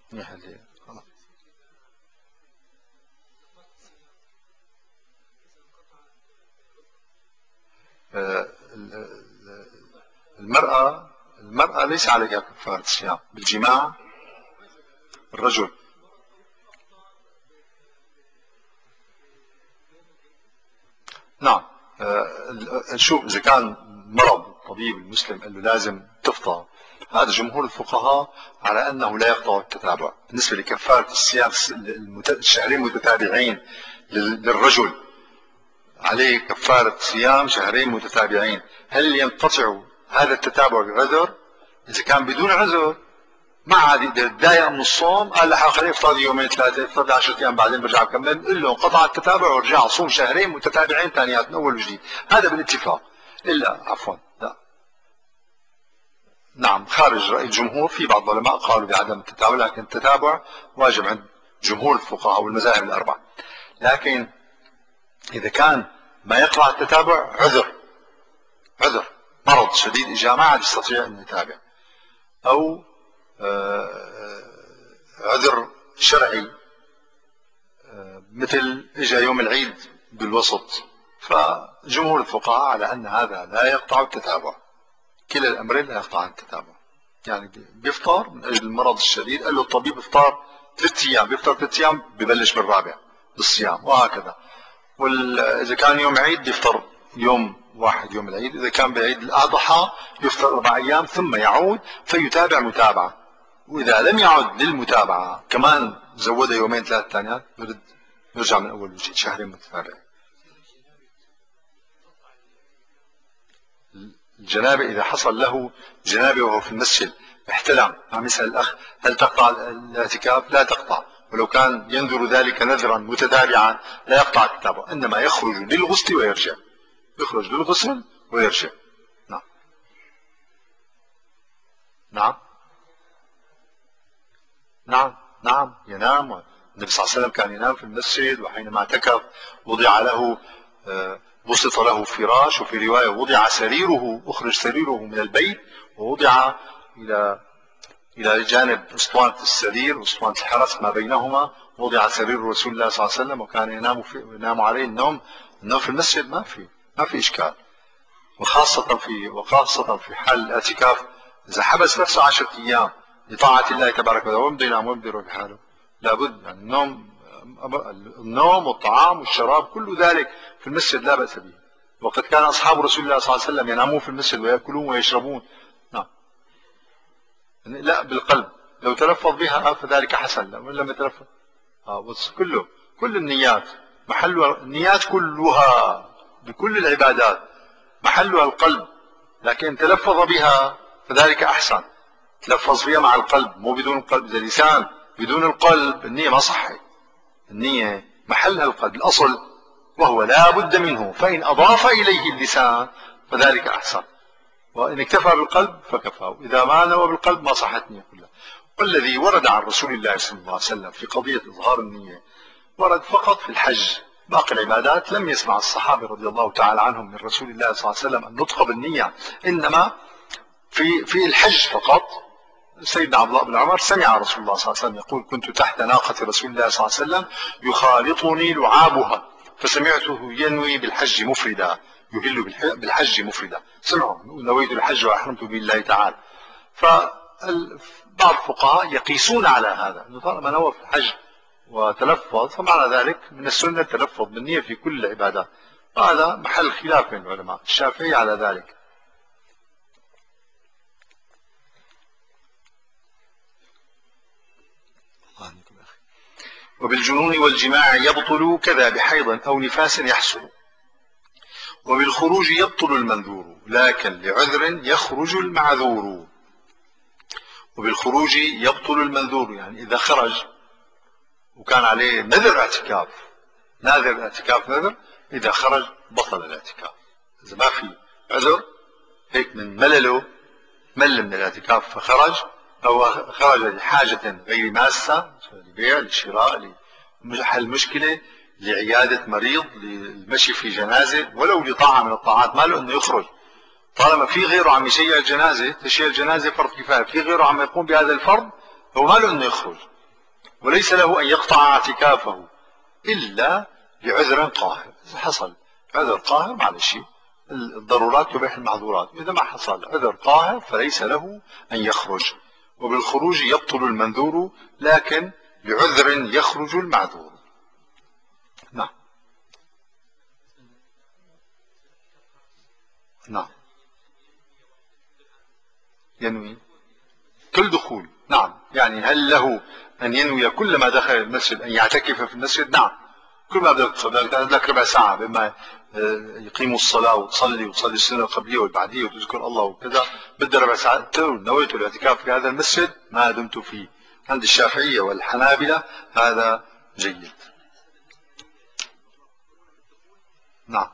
[SPEAKER 1] المرأة المرأة ليس عليها كفارة الصيام بالجماع. الرجل نعم. شوف إذا كان مرض الطبيب المسلم قال له لازم تفطر، هذا جمهور الفقهاء على أنه لا يقطع التتابع. بالنسبة لكفارة الصيام الشهرين متتابعين للرجل عليه كفارة صيام شهرين متتابعين. هل ينقطع هذا التتابع بعذر؟ إذا كان بدون عذر ما عاد يقدر يتضايق من الصوم، قال لها خليه يفطر يومين ثلاثه، يفطر عشرة ايام بعدين برجع بكمل، قل له قطع التتابع ورجع صوم شهرين متتابعين ثانيات من اول وجديد، هذا بالاتفاق. الا عفوا لا نعم خارج رأي الجمهور، في بعض العلماء قالوا بعدم التتابع، لكن التتابع واجب عند جمهور الفقهاء والمذاهب الأربعة. لكن إذا كان ما يقطع التتابع عذر، عذر مرض شديد إجا ما عاد يستطيع أن يتابع، أو عذر شرعي مثل إجا يوم العيد بالوسط، فجمهور الفقهاء على أن هذا لا يقطع التتابع، كلا الأمرين لا يقطع التتابع. يعني بيفطر من أجل المرض الشديد، قال له الطبيب افطار ثلاث أيام، بيفطر ثلاث أيام ببلش بالرابع بالصيام وهكذا. وإذا كان يوم عيد بيفطر يوم واحد يوم العيد، إذا كان بعيد الأضحى يفطر أربع أيام ثم يعود فيتابع متابعة، وإذا لم يعد للمتابعة كمان زود يومين ثلاث ثانيات برد يرجع من أول وجديد شهرين متتابعين. الجنابة إذا حصل له جنابة وهو في المسجد احتلم، عم يسأل الأخ هل تقطع الاعتكاف؟ لا تقطع، ولو كان ينذر ذلك نذرا متتابعا لا يقطع التتابع، إنما يخرج للغسل ويرجع، يخرج للغسل ويرجع. نعم نعم نعم نعم ينام. النبي صلى الله عليه وسلم كان ينام في المسجد، وحينما اعتكف وضع له بسط له فراش، وفي رواية وضع سريره، أخرج سريره من البيت ووضع إلى إلى جانب أسطوانة السرير وأسطوانة الحرس ما بينهما، وضع سرير رسول الله صلى الله عليه وسلم، وكان ينام في ينام عليه النوم. النوم في المسجد ما في ما في إشكال، وخاصة في وخاصة في حال الاعتكاف إذا حبس نفسه عشرة أيام لطاعة الله تبارك وتعالى، وين بده ينام وين بده يروح لحاله؟ لابد يعني النوم النوم والطعام والشراب كل ذلك في المسجد لا بأس به، وقد كان أصحاب رسول الله صلى الله عليه وسلم ينامون في المسجد ويأكلون ويشربون. نعم لا بالقلب، لو تلفظ بها فذلك حسن، لو لم يتلفظ آه بس كله كل النيات محلها، النيات كلها بكل العبادات محلها القلب، لكن تلفظ بها فذلك أحسن، تلفظ فيها مع القلب مو بدون القلب. إذا اللسان بدون القلب النية ما صحت، النية محلها القلب الأصل وهو لا بد منه، فإن أضاف إليه اللسان فذلك أحسن، وإن اكتفى بالقلب فكفى، إذا ما نوى بالقلب ما صحت النية كلها. والذي ورد عن رسول الله صلى الله عليه وسلم في قضية إظهار النية ورد فقط في الحج، باقي العبادات لم يسمع الصحابة رضي الله تعالى عنهم من رسول الله صلى الله عليه وسلم النطق بالنية، إنما في في الحج فقط. سيدنا عبد الله بن عمر سمع رسول الله صلى الله عليه وسلم يقول كنت تحت ناقة رسول الله صلى الله عليه وسلم يخالطني لعابها فسمعته ينوي بالحج مفردا، يهل بالحج مفردا، سمعوا نويت الحج وأحرمت بالله تعالى. فبعض الفقهاء يقيسون على هذا أنه طالما نوى في الحج وتلفظ فمعنى ذلك من السنة التلفظ بالنية في كل العبادات، وهذا محل خلاف بين العلماء، الشافعي على ذلك. وبالجنون والجماع يبطل كذا بحيض أو نفاس يحصل، وبالخروج يبطل المنذور لكن لعذر يخرج المعذور. وبالخروج يبطل المنذور يعني إذا خرج وكان عليه نذر اعتكاف، ناذر اعتكاف نذر، إذا خرج بطل الاعتكاف. إذا ما في عذر هيك من ملله مل من الاعتكاف فخرج، أو خرج لحاجة غير ماسة لبيع لشراء لحل مشكلة لعيادة مريض للمشي في جنازة ولو لطاعة من الطاعات، ما له أنه يخرج طالما في غيره عم يشيع الجنازة، تشيع الجنازة فرض كفاية، في غيره عم يقوم بهذا الفرض هو ما له أنه يخرج، وليس له أن يقطع اعتكافه إلا بعذر قاهر. إذا حصل عذر قاهر معلش الضرورات تبيح المحظورات، إذا ما حصل عذر قاهر فليس له أن يخرج. وبالخروج يبطل المنذور لكن بعذر يخرج المعذور. نعم نعم ينوي كل دخول، نعم يعني هل له أن ينوي كل ما دخل المسجد أن يعتكف في المسجد؟ نعم كل ما بدك لك ربع ساعة بما يقيموا الصلاة وتصلي وتصلي السنة القبلية والبعدية وتذكر الله وكذا بدي ربع ساعة نويت الاعتكاف في هذا المسجد ما دمت فيه. عند الشافعية والحنابلة هذا جيد. نعم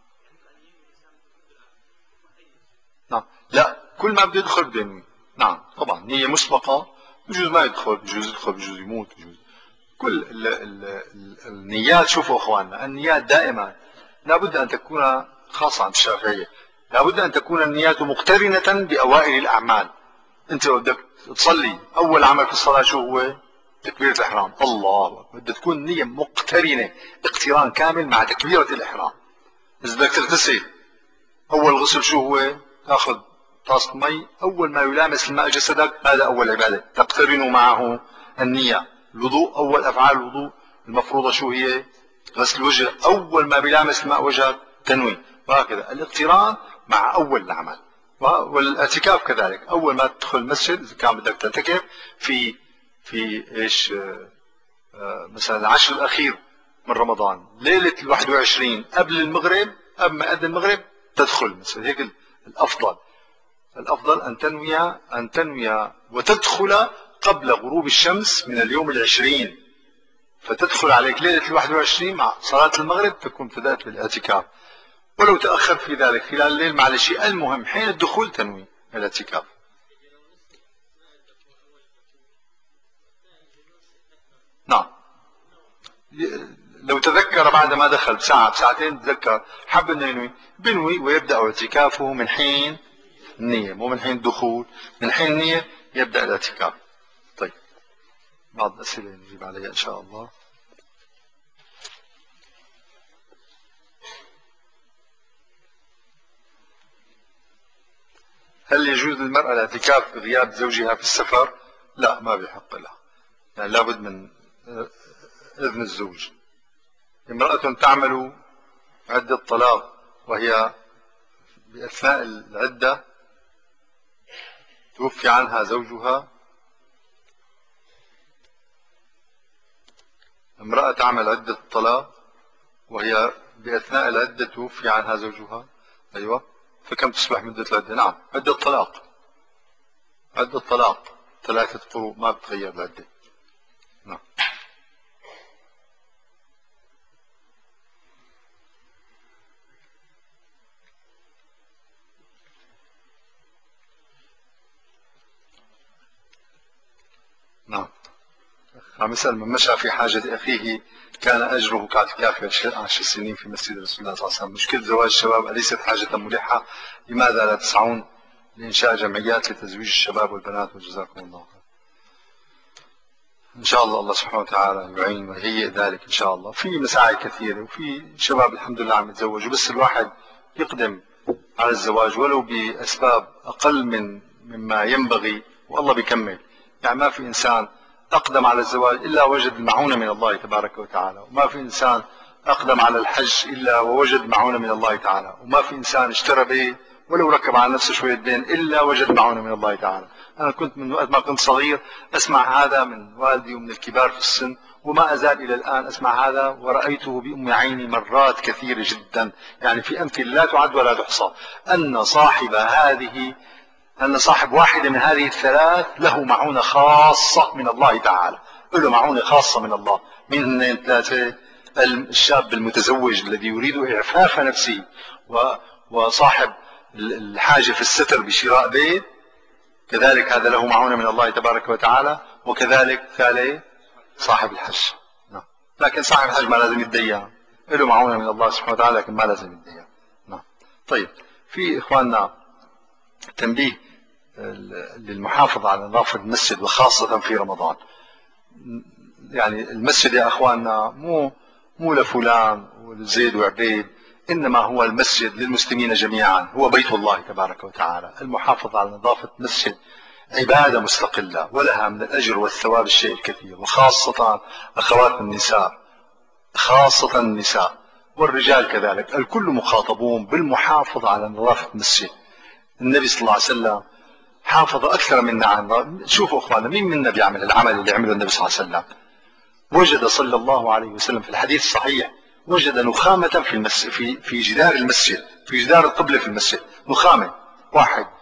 [SPEAKER 1] نعم. لا، كل ما بده يدخل بده ينوي. نعم طبعا نية مسبقة. بجوز ما يدخل، بجوز يدخل، بجوز يموت، بجوز كل ال ال ال النيات. شوفوا اخواننا، النيات دائما لابد ان تكون، خاصة عند الشافعية، لابد ان تكون النيات مقترنة باوائل الاعمال. انت بدك تصلي، اول عمل في الصلاة شو هو؟ تكبيرة الاحرام. الله اكبر. بدها تكون النية مقترنة اقتران كامل مع تكبيرة الاحرام. اذا بدك تغتسل، اول غسل شو هو؟ تاخذ طاسة مي، اول ما يلامس الماء جسدك هذا اول عبادة تقترن معه النية. الوضوء، اول افعال الوضوء المفروضة شو هي؟ غسل الوجه، اول ما بيلامس الماء وجهك تنوي. وهكذا الاقتران مع اول العمل. والاعتكاف كذلك، اول ما تدخل المسجد اذا كان بدك تعتكف في في ايش آه، آه، مثلا العشر الاخير من رمضان، ليلة الواحد وعشرين قبل المغرب، قبل ما يأذن المغرب تدخل مثل هيك. الافضل الافضل ان تنوي ان تنوي وتدخل قبل غروب الشمس من اليوم العشرين، فتدخل عليك ليلة الواحد وعشرين مع صلاة المغرب تكون ابتدأت بالاعتكاف. ولو تأخر في ذلك خلال الليل معلش، المهم حين الدخول تنوي الاعتكاف. نعم. لو تذكر بعد ما دخل بساعة بساعتين، تذكر حب انه ينوي، بنوي ويبدأ اعتكافه من حين النية، مو من حين الدخول، من حين النية يبدأ الاعتكاف. طيب، بعض الأسئلة نجيب عليها إن شاء الله. هل يجوز للمرأة الاعتكاف بغياب زوجها في السفر؟ لا، ما بيحق لها، يعني لابد من إذن الزوج. امرأة تعمل عدة طلاق وهي بأثناء العدة توفي عنها زوجها. امرأة تعمل عدة طلاق وهي بأثناء العدة توفي عنها زوجها. أيوة. فكم تصبح مدة العدة؟ نعم، عدة طلاق، عدة طلاق ثلاثة قروء، ما بتغير العدة. نعم. نعم. عم يسأل: من مشى في حاجة أخيه كان أجره كاعتكاف عشر سنين في مسجد رسول الله صلى الله عليه وسلم. مشكلة زواج الشباب أليست حاجة ملحة؟ لماذا لا تسعون لإنشاء جمعيات لتزويج الشباب والبنات؟ وجزاكم الله خير. إن شاء الله الله سبحانه وتعالى يعين ويهيئ ذلك إن شاء الله. في مساعي كثيرة وفي شباب الحمد لله عم يتزوجوا، بس الواحد يقدم على الزواج ولو بأسباب أقل من مما ينبغي والله بيكمل. يعني ما في إنسان أقدم على الزواج إلا وجد المعونة من الله تبارك وتعالى، وما في إنسان أقدم على الحج إلا ووجد معونة من الله تعالى، وما في إنسان اشترى بيت ولو ركب على نفسه شوية دين إلا وجد معونة من الله تعالى. أنا كنت من وقت ما كنت صغير أسمع هذا من والدي ومن الكبار في السن، وما أزال إلى الآن أسمع هذا، ورأيته بأم عيني مرات كثيرة جدا، يعني في أمثلة لا تعد ولا تحصى، أن صاحب هذه أن صاحب واحدة من هذه الثلاث له معونة خاصة من الله تعالى، له معونة خاصة من الله. من هن ثلاثة؟ الشاب المتزوج الذي يريد إعفاف نفسه وصاحب الحاجة في الستر بشراء بيت، كذلك هذا له معونة من الله تبارك وتعالى. وكذلك ثالث صاحب الحج. نعم. لكن صاحب الحج ما لازم يتدين، له معونة من الله سبحانه وتعالى لكن ما لازم يتدين. نعم. طيب، في إخواننا تنبيه للمحافظة على نظافة المسجد وخاصة في رمضان. يعني المسجد يا أخواننا مو مو لفلان ولزيد وعبيد، إنما هو المسجد للمسلمين جميعا، هو بيت الله تبارك وتعالى. المحافظة على نظافة المسجد عبادة مستقلة ولها من الأجر والثواب الشيء الكثير، وخاصة أخوات النساء، خاصة النساء والرجال كذلك، الكل مخاطبون بالمحافظة على نظافة المسجد. النبي صلى الله عليه وسلم حافظ أكثر منا عن. شوفوا أخوانا، مين منا بيعمل العمل اللي عمله النبي صلى الله عليه وسلم؟ وجد صلى الله عليه وسلم في الحديث الصحيح، وجد نخامة في المسجد، في في جدار المسجد، في جدار القبلة في المسجد، نخامة. واحد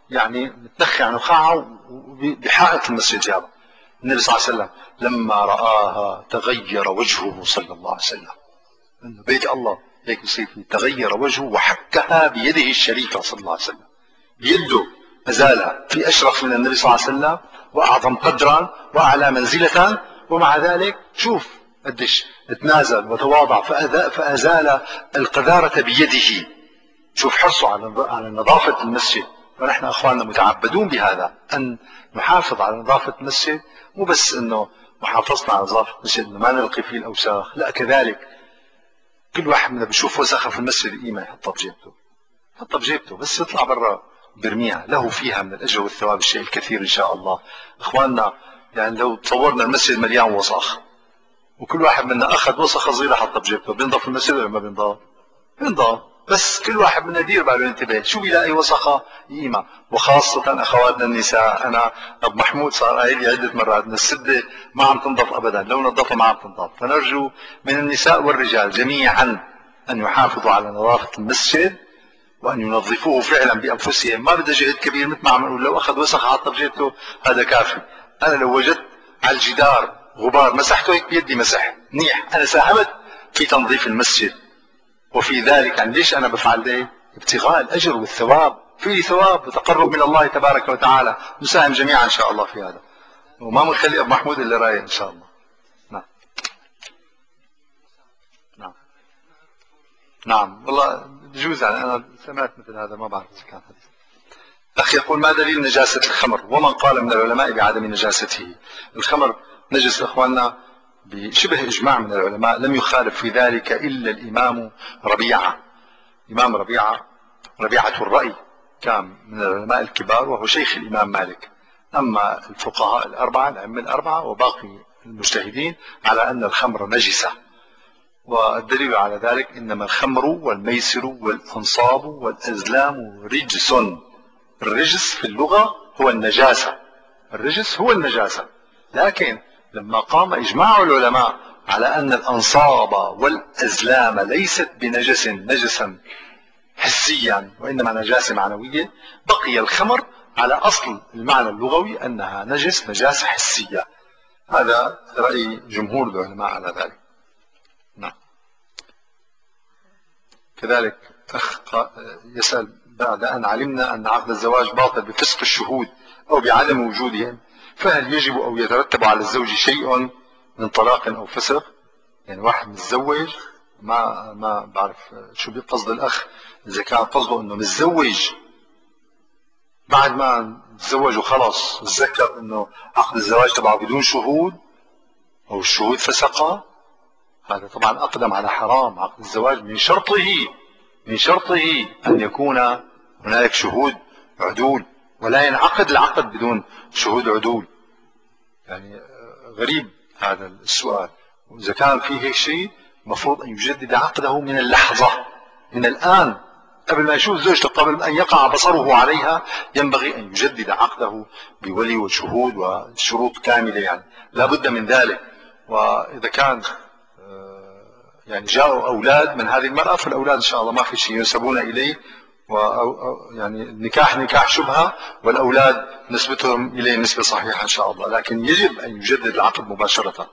[SPEAKER 1] يعني متنخي عن نخاعه بحائط المسجد جابه. النبي صلى الله عليه وسلم لما رآها تغير وجهه صلى الله عليه وسلم، انه بيت الله هيك بصير فيه، تغير وجهه وحكها بيده الشريفة صلى الله عليه وسلم، بيده أزالها، في أشرف من النبي صلى الله عليه وسلم وأعظم قدرا وأعلى منزلة، ومع ذلك شوف قديش تنازل وتواضع فأزال القذارة بيده. شوف حرصه على نظافة المسجد. ونحن أخواننا متعبدون بهذا، أن نحافظ على نظافة المسجد، مو بس أنه محافظتنا على نظافة المسجد أنه ما نلقي فيه الأوساخ، لا كذلك كل واحد منا بيشوف وسخة في المسجد قيمة يحطها بجيبته، يحطها بجيبته بس يطلع برا برميها، له فيها من الأجر والثواب الشيء الكثير إن شاء الله. إخواننا يعني لو تصورنا المسجد مليان وسخ وكل واحد منا أخذ وسخة صغيرة حطها بجيبته، بينضف المسجد ولا ما بينضف؟ بينضف، بس كل واحد منا يدير باله ينتبه شو بيلاقي وسخة قيمة. وخاصة أخواتنا النساء، أنا أبو محمود صار قايل لي عدة مرات أن السدة ما عم تنضف أبدا، لو نظفها ما عم تنضف. فنرجو من النساء والرجال جميعا أن يحافظوا على نظافة المسجد وأن ينظفوه فعلا بأنفسهم. ما بده جهد كبير، مثل ما عم نقول لو أخذ وسخة حطها بجيبته هذا كافي. أنا لو وجدت على الجدار غبار مسحته هيك بيدي مسح منيح، أنا ساهمت في تنظيف المسجد. وفي ذلك يعني ليش أنا بفعل ذلك؟ ابتغاء الأجر والثواب، في ثواب وتقرب من الله تبارك وتعالى. نساهم جميعا إن شاء الله في هذا، وما بنخلي أبو محمود إلا رايق إن شاء الله. نعم نعم نعم والله بجوز، يعني أنا سمعت مثل هذا، ما بعرف إذا كان حديث. أخي يقول ما دليل نجاسة الخمر؟ ومن قال من العلماء بعدم نجاسته؟ الخمر نجس إخواننا بشبه إجماع من العلماء، لم يخالف في ذلك إلا الإمام ربيعة. إمام ربيعة ربيعة الرأي كان من العلماء الكبار وهو شيخ الإمام مالك. أما الفقهاء الأربعة الأئمة الأربعة وباقي المجتهدين على أن الخمر نجسة. والدليل على ذلك إنما الخمر والميسر والأنصاب والأزلام رجس. الرجس في اللغة هو النجاسة، الرجس هو النجاسة. لكن لما قام إجماع العلماء على أن الأنصاب والأزلام ليست بنجس نجسا حسيا وإنما نجاسة معنوية، بقي الخمر على أصل المعنى اللغوي أنها نجس نجاسة حسية. هذا رأي جمهور العلماء على ذلك. نعم. كذلك أخ يسأل بعد أن علمنا أن عقد الزواج باطل بفسق الشهود أو بعدم وجودهم، فهل يجب أو يترتب على الزوج شيء من طلاق أو فسق؟ يعني واحد متزوج، ما ما بعرف شو بقصد الأخ، إذا كان قصده أنه متزوج بعد ما تزوج وخلص تذكر أنه عقد الزواج تبعه بدون شهود أو الشهود فسقة، هذا طبعا أقدم على حرام. عقد الزواج من شرطه من شرطه أن يكون هناك شهود عدول، ولا ينعقد العقد بدون شهود عدول. يعني غريب هذا السؤال، وإذا كان فيه هيك شيء المفروض أن يجدد عقده من اللحظة، من الآن، قبل ما يشوف زوجته، قبل أن يقع بصره عليها ينبغي أن يجدد عقده بولي وشهود وشروط كاملة، يعني لا بد من ذلك. وإذا كان يعني جاءوا أولاد من هذه المرأة، فالأولاد إن شاء الله ما في شيء ينسبون إليه، و يعني النكاح نكاح شبهة، والأولاد نسبتهم إليه نسبة صحيحة إن شاء الله، لكن يجب أن يجدد العقد مباشرة.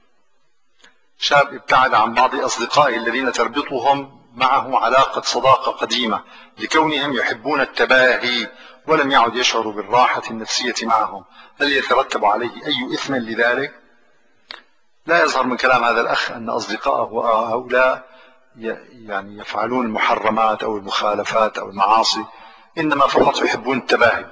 [SPEAKER 1] شاب ابتعد عن بعض أصدقائه الذين تربطهم معه علاقة صداقة قديمة لكونهم يحبون التباهي، ولم يعد يشعر بالراحة النفسية معهم، هل يترتب عليه أي إثم لذلك؟ لا يظهر من كلام هذا الأخ أن أصدقائه هؤلاء يعني يفعلون المحرمات أو المخالفات أو المعاصي، إنما فقط يحبون التباهي،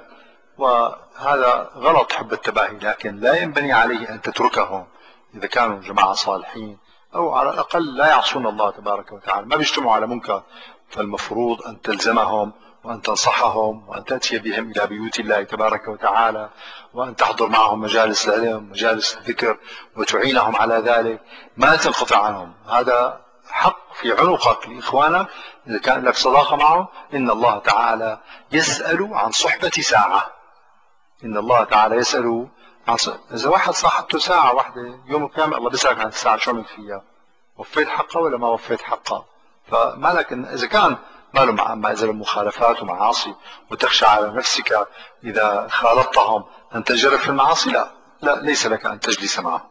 [SPEAKER 1] وهذا غلط حب التباهي، لكن لا ينبني عليه أن تتركهم إذا كانوا جماعة صالحين، أو على الأقل لا يعصون الله تبارك وتعالى، ما بيجتمعوا على منكر، فالمفروض أن تلزمهم وأن تنصحهم وأن تأتي بهم إلى بيوت الله تبارك وتعالى، وأن تحضر معهم مجالس العلم مجالس الذكر وتعينهم على ذلك، ما تنقطع عنهم. هذا حق في عنقك لإخوانك إذا كان لك صداقة معهم. إن الله تعالى يسأل عن صحبة ساعة، إن الله تعالى يسأل عن صحبة. إذا واحد صاحبته ساعة واحدة يوم القيامة الله بيسألك عن الساعة شو عملت فيها، وفيت حقها ولا ما وفيت حقها. فما لك إذا كان ما له مع أما إذا مخالفات ومعاصي وتخشى على نفسك إذا خالطتهم أن تنجرف في المعاصي، لا لا ليس لك أن تجلس معهم.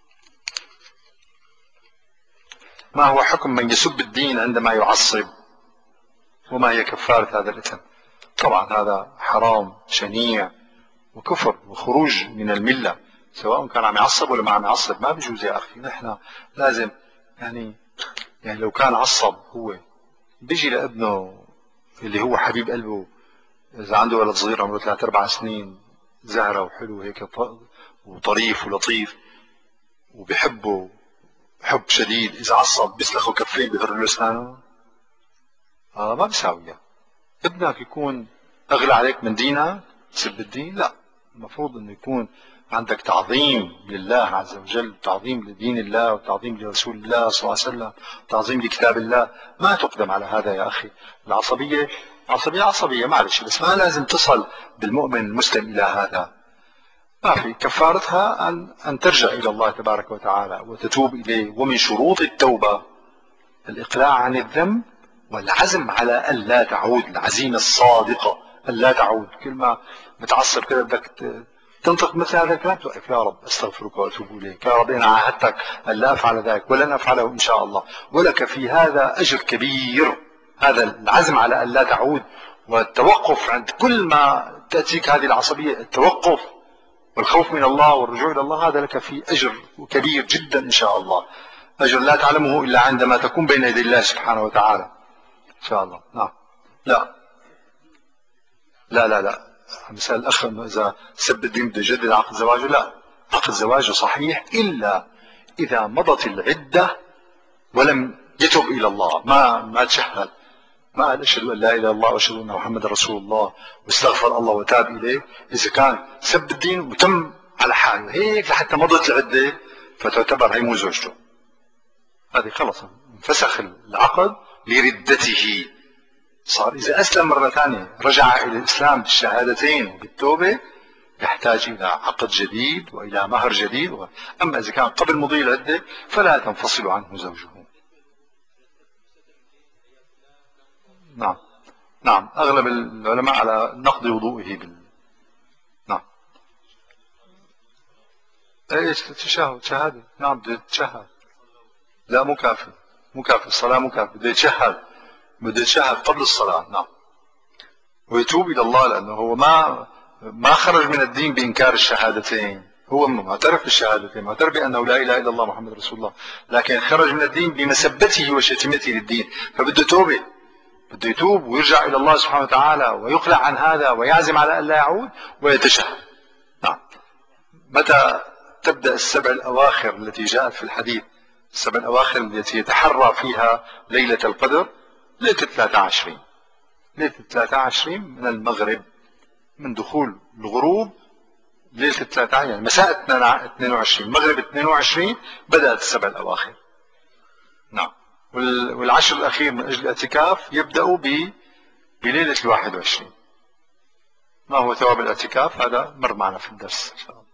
[SPEAKER 1] ما هو حكم من يسب الدين عندما يعصب؟ وما هي كفارة هذا الإثم؟ طبعا هذا حرام شنيع وكفر وخروج من الملة، سواء كان عم يعصب ولا ما عم يعصب، ما بيجوز يا أخي. نحن لازم يعني يعني لو كان عصب هو بيجي لابنه اللي هو حبيب قلبه، إذا عنده ولد صغير عمره ثلاث أربع سنين زهرة وحلو هيك وطريف ولطيف وبحبه حب شديد، إذا عصب بيسلخه كفين بيهر له أسنانه، آه ما بيساويها. ابنك يكون أغلى عليك من دينك تسب الدين؟ لا، المفروض أنه يكون عندك تعظيم لله عز وجل، تعظيم لدين الله وتعظيم لرسول الله صلى الله عليه وسلم، تعظيم لكتاب الله. ما تقدم على هذا يا أخي. العصبية عصبية عصبية معلش، بس ما لازم تصل بالمؤمن المسلم إلى هذا. ما في كفارتها أن, أن ترجع إلى الله تبارك وتعالى وتتوب إليه. ومن شروط التوبة الإقلاع عن الذنب والعزم على ألا تعود، العزيمة الصادقة ألا تعود. كل ما متعصب كده بدك تنطق مثل هذا الكلام، توقف: يا رب أستغفرك وأتوب إليك، يا رب أنا عاهدتك ألا أفعل ذلك ولن أفعله إن شاء الله، ولك في هذا أجر كبير. هذا العزم على ألا تعود والتوقف عند كل ما تأتيك هذه العصبية، التوقف والخوف من الله والرجوع إلى الله، هذا لك فيه أجر كبير جدا إن شاء الله، أجر لا تعلمه إلا عندما تكون بين يدي الله سبحانه وتعالى إن شاء الله. نعم. لا لا لا لا مثال الأخ أنه إذا سب الدين بده يجدد عقد زواجه، لا، عقد زواجه صحيح إلا إذا مضت العدة ولم يتب إلى الله، ما ما تشهد، ما قال أشهد أن لا إله إلا الله وأشهد أن محمد رسول الله واستغفر الله وتاب إليه. إذا كان سب الدين وتم على حاله هيك لحتى مضت العدة، فتعتبر هي مو زوجته، هذه خلص انفسخ العقد لردته. صار إذا أسلم مرة ثانية رجع إلى الإسلام بالشهادتين وبالتوبة، يحتاج إلى عقد جديد وإلى مهر جديد. أما إذا كان قبل مضي العدة فلا تنفصل عنه زوجه. نعم نعم، أغلب العلماء على نقض وضوئه بال... نعم. ايش تشهد شهادة؟ نعم بده يتشهد. لا مو كافي، مو كافي الصلاة، مو كافي، بده يتشهد، بده يتشهد قبل الصلاة. نعم. ويتوب إلى الله، لأنه هو ما ما خرج من الدين بإنكار الشهادتين، هو معترف بالشهادتين، معترف بأنه لا إله إلا الله محمد رسول الله، لكن خرج من الدين بمسبته وشتمته للدين، فبده توبة، بده يتوب ويرجع إلى الله سبحانه وتعالى ويقلع عن هذا ويعزم على أن لا يعود ويتشهد. نعم. متى تبدأ السبع الأواخر التي جاءت في الحديث؟ السبع الأواخر التي يتحرى فيها ليلة القدر ليلة الثلاثة عشرين، ليلة الثلاثة عشرين من المغرب، من دخول الغروب ليلة الثلاثة يعني مساء اثنين وعشرين، مغرب اثنين وعشرين بدأت السبع الأواخر. نعم. والعشر الأخير من أجل الاعتكاف يبدأ بليلة الواحد وعشرين. ما هو ثواب الاعتكاف؟ هذا مر معنا في الدرس إن شاء الله.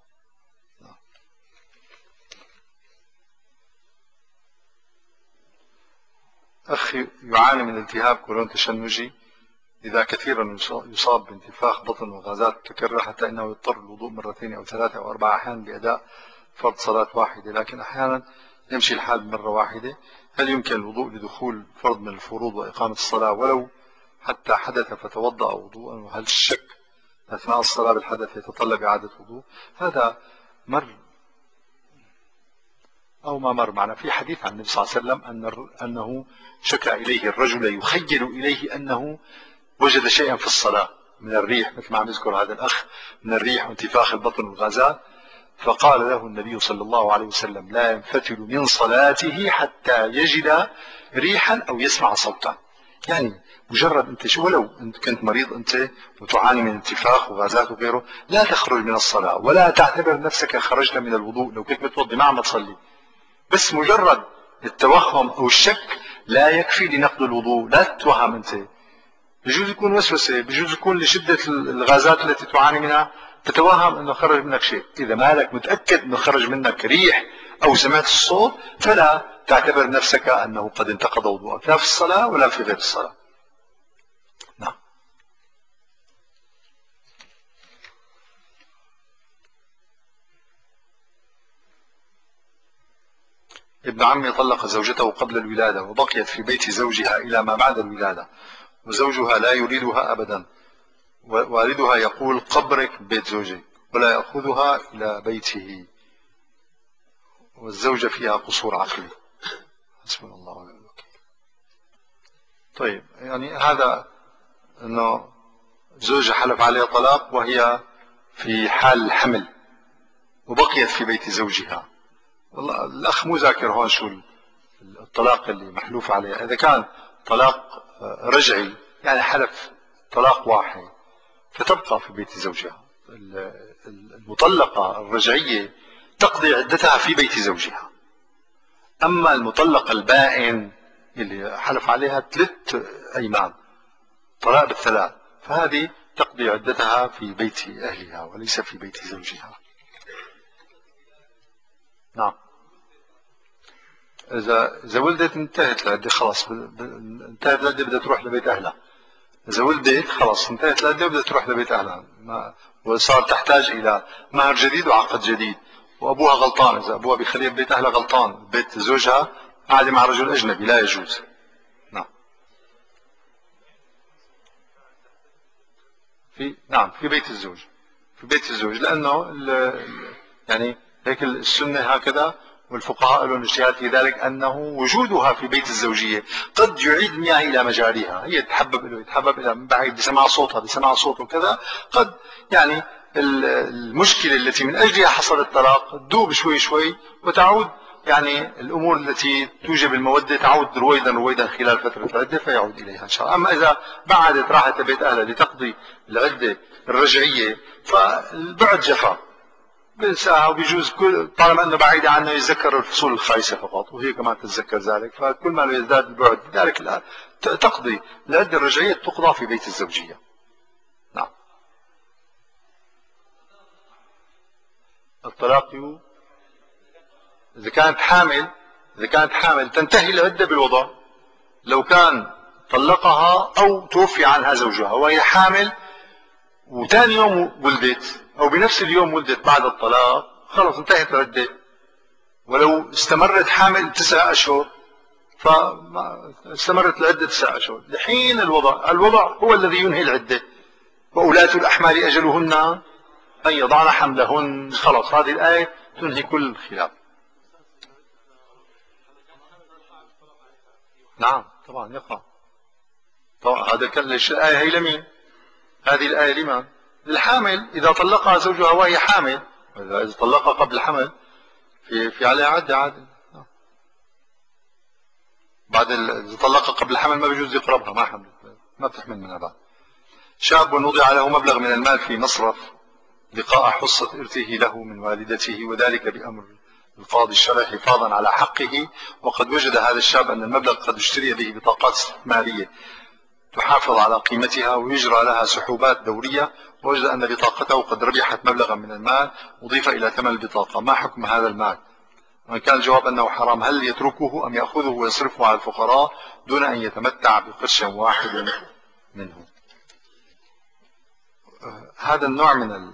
[SPEAKER 1] أخي يعاني من التهاب قولون تشنجي، إذا كثيرا يصاب بانتفاخ بطن وغازات متكررة حتى إنه يضطر الوضوء مرتين أو ثلاثة أو أربعة أحيانا بأداء فرض صلاة واحدة، لكن أحيانا يمشي الحال مرة واحدة. هل يمكن الوضوء لدخول فرض من الفروض وإقامة الصلاة ولو حتى حدث فتوضأ وضوءا؟ وهل الشك أثناء الصلاة بالحدث يتطلب إعادة وضوء؟ هذا مر أو ما مر معنا في حديث عن النبي صلى الله عليه وسلم أن أنه شكى إليه الرجل يخيل إليه أنه وجد شيئا في الصلاة من الريح، مثل ما عم يذكر هذا الأخ، من الريح وانتفاخ البطن والغازات، فقال له النبي صلى الله عليه وسلم: لا ينفتل من صلاته حتى يجد ريحا أو يسمع صوتا. يعني مجرد أنت شو ولو أنت كنت مريض أنت وتعاني من انتفاخ وغازات وغيره، لا تخرج من الصلاة ولا تعتبر نفسك خرجت من الوضوء. لو كنت متوضي ما عم تصلي، بس مجرد التوهم أو الشك لا يكفي لنقض الوضوء. لا تتوهم أنت، بجوز يكون وسوسة، بجوز يكون لشدة الغازات التي تعاني منها تتوهم أنه خرج منك شيء. إذا مالك متأكد أنه خرج منك ريح أو سمعت الصوت فلا تعتبر نفسك أنه قد انتقض وضوءك، لا في الصلاة ولا في غير الصلاة. ابن عمي طلق زوجته قبل الولادة وبقيت في بيت زوجها إلى ما بعد الولادة، وزوجها لا يريدها أبدا، ووالدها يقول قبرك بيت زوجك ولا يأخذها إلى بيته، والزوجة فيها قصور عقلي. حسبنا الله ونعم الوكيل. طيب يعني هذا أنه زوجها حلف عليها طلاق وهي في حال الحمل وبقيت في بيت زوجها. والله الأخ مو ذاكر هون شو الطلاق اللي محلوف عليه. إذا كان طلاق رجعي يعني حلف طلاق واحد فتبقى في بيت زوجها. المطلقة الرجعية تقضي عدتها في بيت زوجها. أما المطلقة البائن اللي حلف عليها ثلاث أيمان طلاق بالثلاث فهذه تقضي عدتها في بيت أهلها وليس في بيت زوجها. نعم. إذا إذا ولدت انتهت العدة خلاص، انتهت العدة بدها تروح لبيت أهلها. إذا ولدت خلاص انتهت العدة وبدها تروح لبيت أهلها، وصار تحتاج إلى مهر جديد وعقد جديد، وأبوها غلطان. إذا أبوها بيخليها ببيت أهلها غلطان، بيت زوجها قاعدة مع رجل أجنبي لا يجوز. نعم. في نعم في بيت الزوج، في بيت الزوج لأنه يعني هيك السنة هكذا، والفقهاء لهم اجتهاد في ذلك أنه وجودها في بيت الزوجية قد يعيد المياه إلى مجاريها. هي تحبب له يتحبب إلى من بعيد بسماع صوتها بسماع صوته وكذا، قد يعني المشكلة التي من أجلها حصل الطلاق تذوب شوي شوي وتعود، يعني الأمور التي توجب المودة تعود رويدا رويدا خلال فترة العدة فيعود إليها إن شاء الله. أما إذا بعدت راحت لبيت أهلها لتقضي العدة الرجعية فالبعد جفا بينساها، وبيجوز كل طالما انه بعيد عنه يتذكر الفصول الخايسه فقط وهي كمان تتذكر ذلك، فكل ما يزداد البعد لذلك لا تقضي العده الرجعيه تقضى في بيت الزوجيه. نعم. الطلاق اذا كانت حامل، اذا كانت حامل تنتهي العده بالوضع. لو كان طلقها او توفي عنها زوجها وهي حامل وثاني يوم ولدت او بنفس اليوم ولدت بعد الطلاق خلص انتهت العده. ولو استمرت حامل تسع أشهر فاستمرت العدة تسع أشهر لحين الوضع. الوضع هو الذي ينهي العدة. وأولاة الأحمال أجلهن أن يضعن حملهن. خلاص هذه الآية تنهي كل الخلاف. نعم طبعا يقع. طبعا هذا كان الآية هي لمين؟ هذه الآية لمن؟ للحامل إذا طلقها زوجها وهي حامل. إذا طلقها قبل الحمل في في عليها عدة عادي. بعد إذا طلقها قبل الحمل ما بيجوز يقربها، ما حمل ما بتحمل منها بعد. شاب وضع له مبلغ من المال في مصرف لقاء حصة إرثه له من والدته، وذلك بأمر القاضي الشرعي حفاظا على حقه. وقد وجد هذا الشاب أن المبلغ قد اشتري به بطاقات استثمارية تحافظ على قيمتها ويجرى لها سحوبات دورية، ووجد أن بطاقته قد ربحت مبلغا من المال أضيف إلى ثمن البطاقة. ما حكم هذا المال؟ وإن كان الجواب أنه حرام هل يتركه أم يأخذه ويصرفه على الفقراء دون أن يتمتع بقرش واحد منه؟ هذا النوع من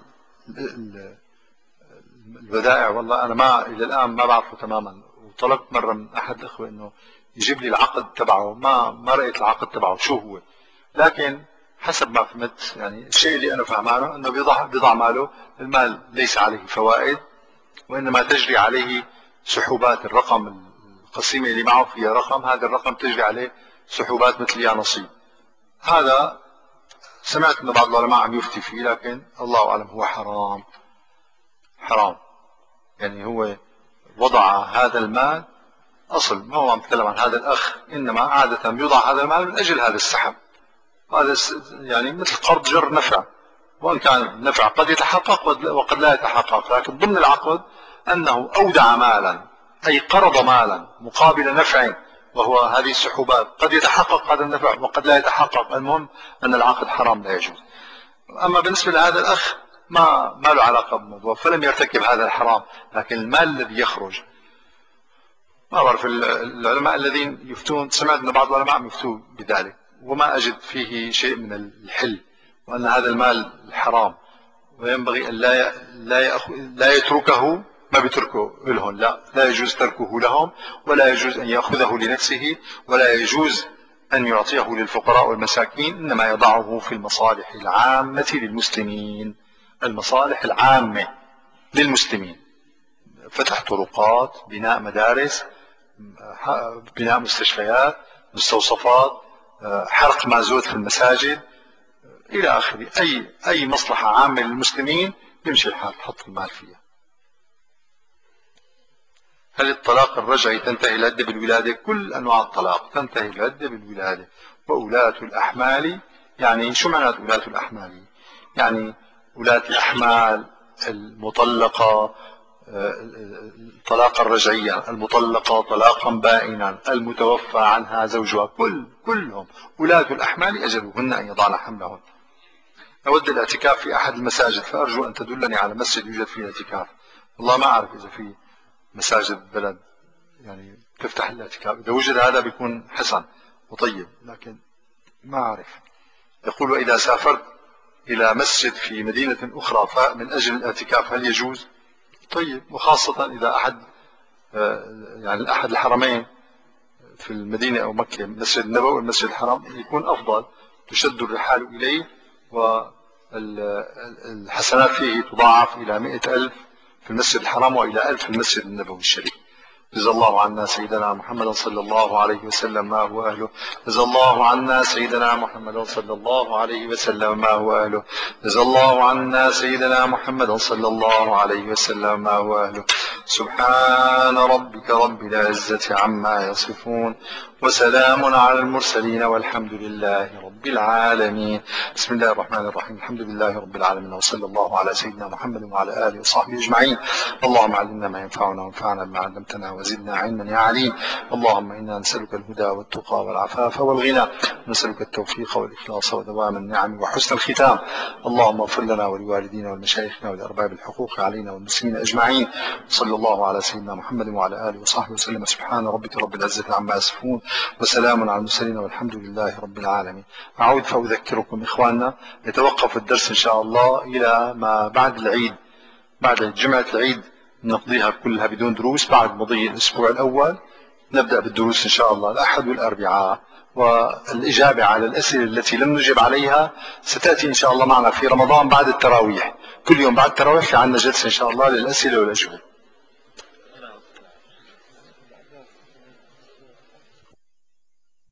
[SPEAKER 1] الودائع والله أنا ما إلى الآن ما بعرفه تماما. وطلبت مرة من أحد الأخوة أنه يجيب لي العقد تبعه، ما ما رأيت العقد تبعه شو هو. لكن حسب ما فهمت يعني الشيء اللي أنا فهمانه أنه بيضع بيضع ماله، المال ليس عليه فوائد وإنما تجري عليه سحوبات. الرقم القسيمة اللي معه فيها رقم، هذا الرقم تجري عليه سحوبات مثل يا نصيب. هذا سمعت أن بعض العلماء عم يفتي فيه، لكن الله أعلم هو حرام. حرام يعني هو وضع هذا المال أصل ما هو عم يتكلم عن هذا الأخ، إنما عادة يوضع هذا المال من أجل هذا السحب. هذا يعني مثل قرض جر نفع، وإن كان النفع قد يتحقق وقد لا يتحقق، لكن ضمن العقد أنه أودع مالا أي قرض مالا مقابل نفع، وهو هذه السحوبات قد يتحقق هذا النفع وقد لا يتحقق. المهم أن العقد حرام لا يجوز. أما بالنسبة لهذا الأخ ما ما له علاقة بالموضوع فلم يرتكب هذا الحرام، لكن المال الذي يخرج ما بعرف. العلماء الذين يفتون سمعت أن بعض العلماء يفتون بذلك وما أجد فيه شيء من الحل، وأن هذا المال حرام وينبغي أن لا لا لا يتركه ما بيتركه لهم، لا لا يجوز تركه لهم، ولا يجوز أن يأخذه لنفسه، ولا يجوز أن يعطيه للفقراء والمساكين، إنما يضعه في المصالح العامة للمسلمين. المصالح العامة للمسلمين: فتح طرقات، بناء مدارس، بناء مستشفيات، مستوصفات، حرق مازوت في المساجد إلى آخره. أي أي مصلحة عامة للمسلمين يمشي الحال تحط المال فيها. هل الطلاق الرجعي تنتهي العدة بالولادة؟ كل أنواع الطلاق تنتهي العدة بالولادة. وأولاة الأحمال، يعني شو معنى أولاة الأحمال؟ يعني ولاة الأحمال المطلقة، الطلاق الرجعية، المطلقة طلاقا بائنا، المتوفى عنها زوجها، كل كلهم ولاة الأحمال أجلهن أن يضعن حملهن. أود الاعتكاف في أحد المساجد، فأرجو أن تدلني على مسجد يوجد فيه الاعتكاف. والله ما أعرف إذا في مساجد بلد يعني تفتح الاعتكاف، إذا وجد هذا بيكون حسن وطيب، لكن ما أعرف. يقول: وإذا سافرت إلى مسجد في مدينة أخرى من أجل الاعتكاف هل يجوز؟ طيب، وخاصة إذا أحد يعني أحد الحرمين في المدينة أو مكة، المسجد النبوي والمسجد الحرام، يكون أفضل، تشد الرحال إليه والحسنات فيه تضاعف إلى مئة ألف في المسجد الحرام وإلى ألف في المسجد النبوي الشريف. جزا الله عنا سيدنا محمد صلى الله عليه وسلم ما هو أهله. جزا الله عنا سيدنا محمد صلى الله عليه وسلم ما هو أهله. جزا الله عنا سيدنا محمد صلى الله عليه وسلم ما هو أهله. سبحان ربك رب العزة عما يصفون، وسلام على المرسلين، والحمد لله رب العالمين. بسم الله الرحمن الرحيم. الحمد لله رب العالمين، وصلى الله على سيدنا محمد وعلى آله وصحبه أجمعين. اللهم علمنا ما ينفعنا، وانفعنا بما علمتنا، وزدنا علما يا عليم. اللهم إنا نسألك الهدى والتقى والعفاف والغنى، ونسألك التوفيق والإخلاص ودوام النعم وحسن الختام. اللهم اغفر لنا ولوالدينا ولمشايخنا ولأرباب الحقوق علينا والمسلمين أجمعين. صلى الله على سيدنا محمد وعلى آله وصحبه وسلم. سبحان ربك رب العزة عما يصفون، وسلام على المرسلين، والحمد لله رب العالمين. أعود فأذكركم إخواننا، يتوقف الدرس إن شاء الله إلى ما بعد العيد، بعد جمعة العيد نقضيها كلها بدون دروس. بعد مضي الأسبوع الأول نبدأ بالدروس إن شاء الله الأحد والأربعاء، والإجابة على الأسئلة التي لم نجب عليها ستأتي إن شاء الله معنا في رمضان بعد التراويح. كل يوم بعد التراويح في عنا جلسة إن شاء الله للأسئلة والأجوبة.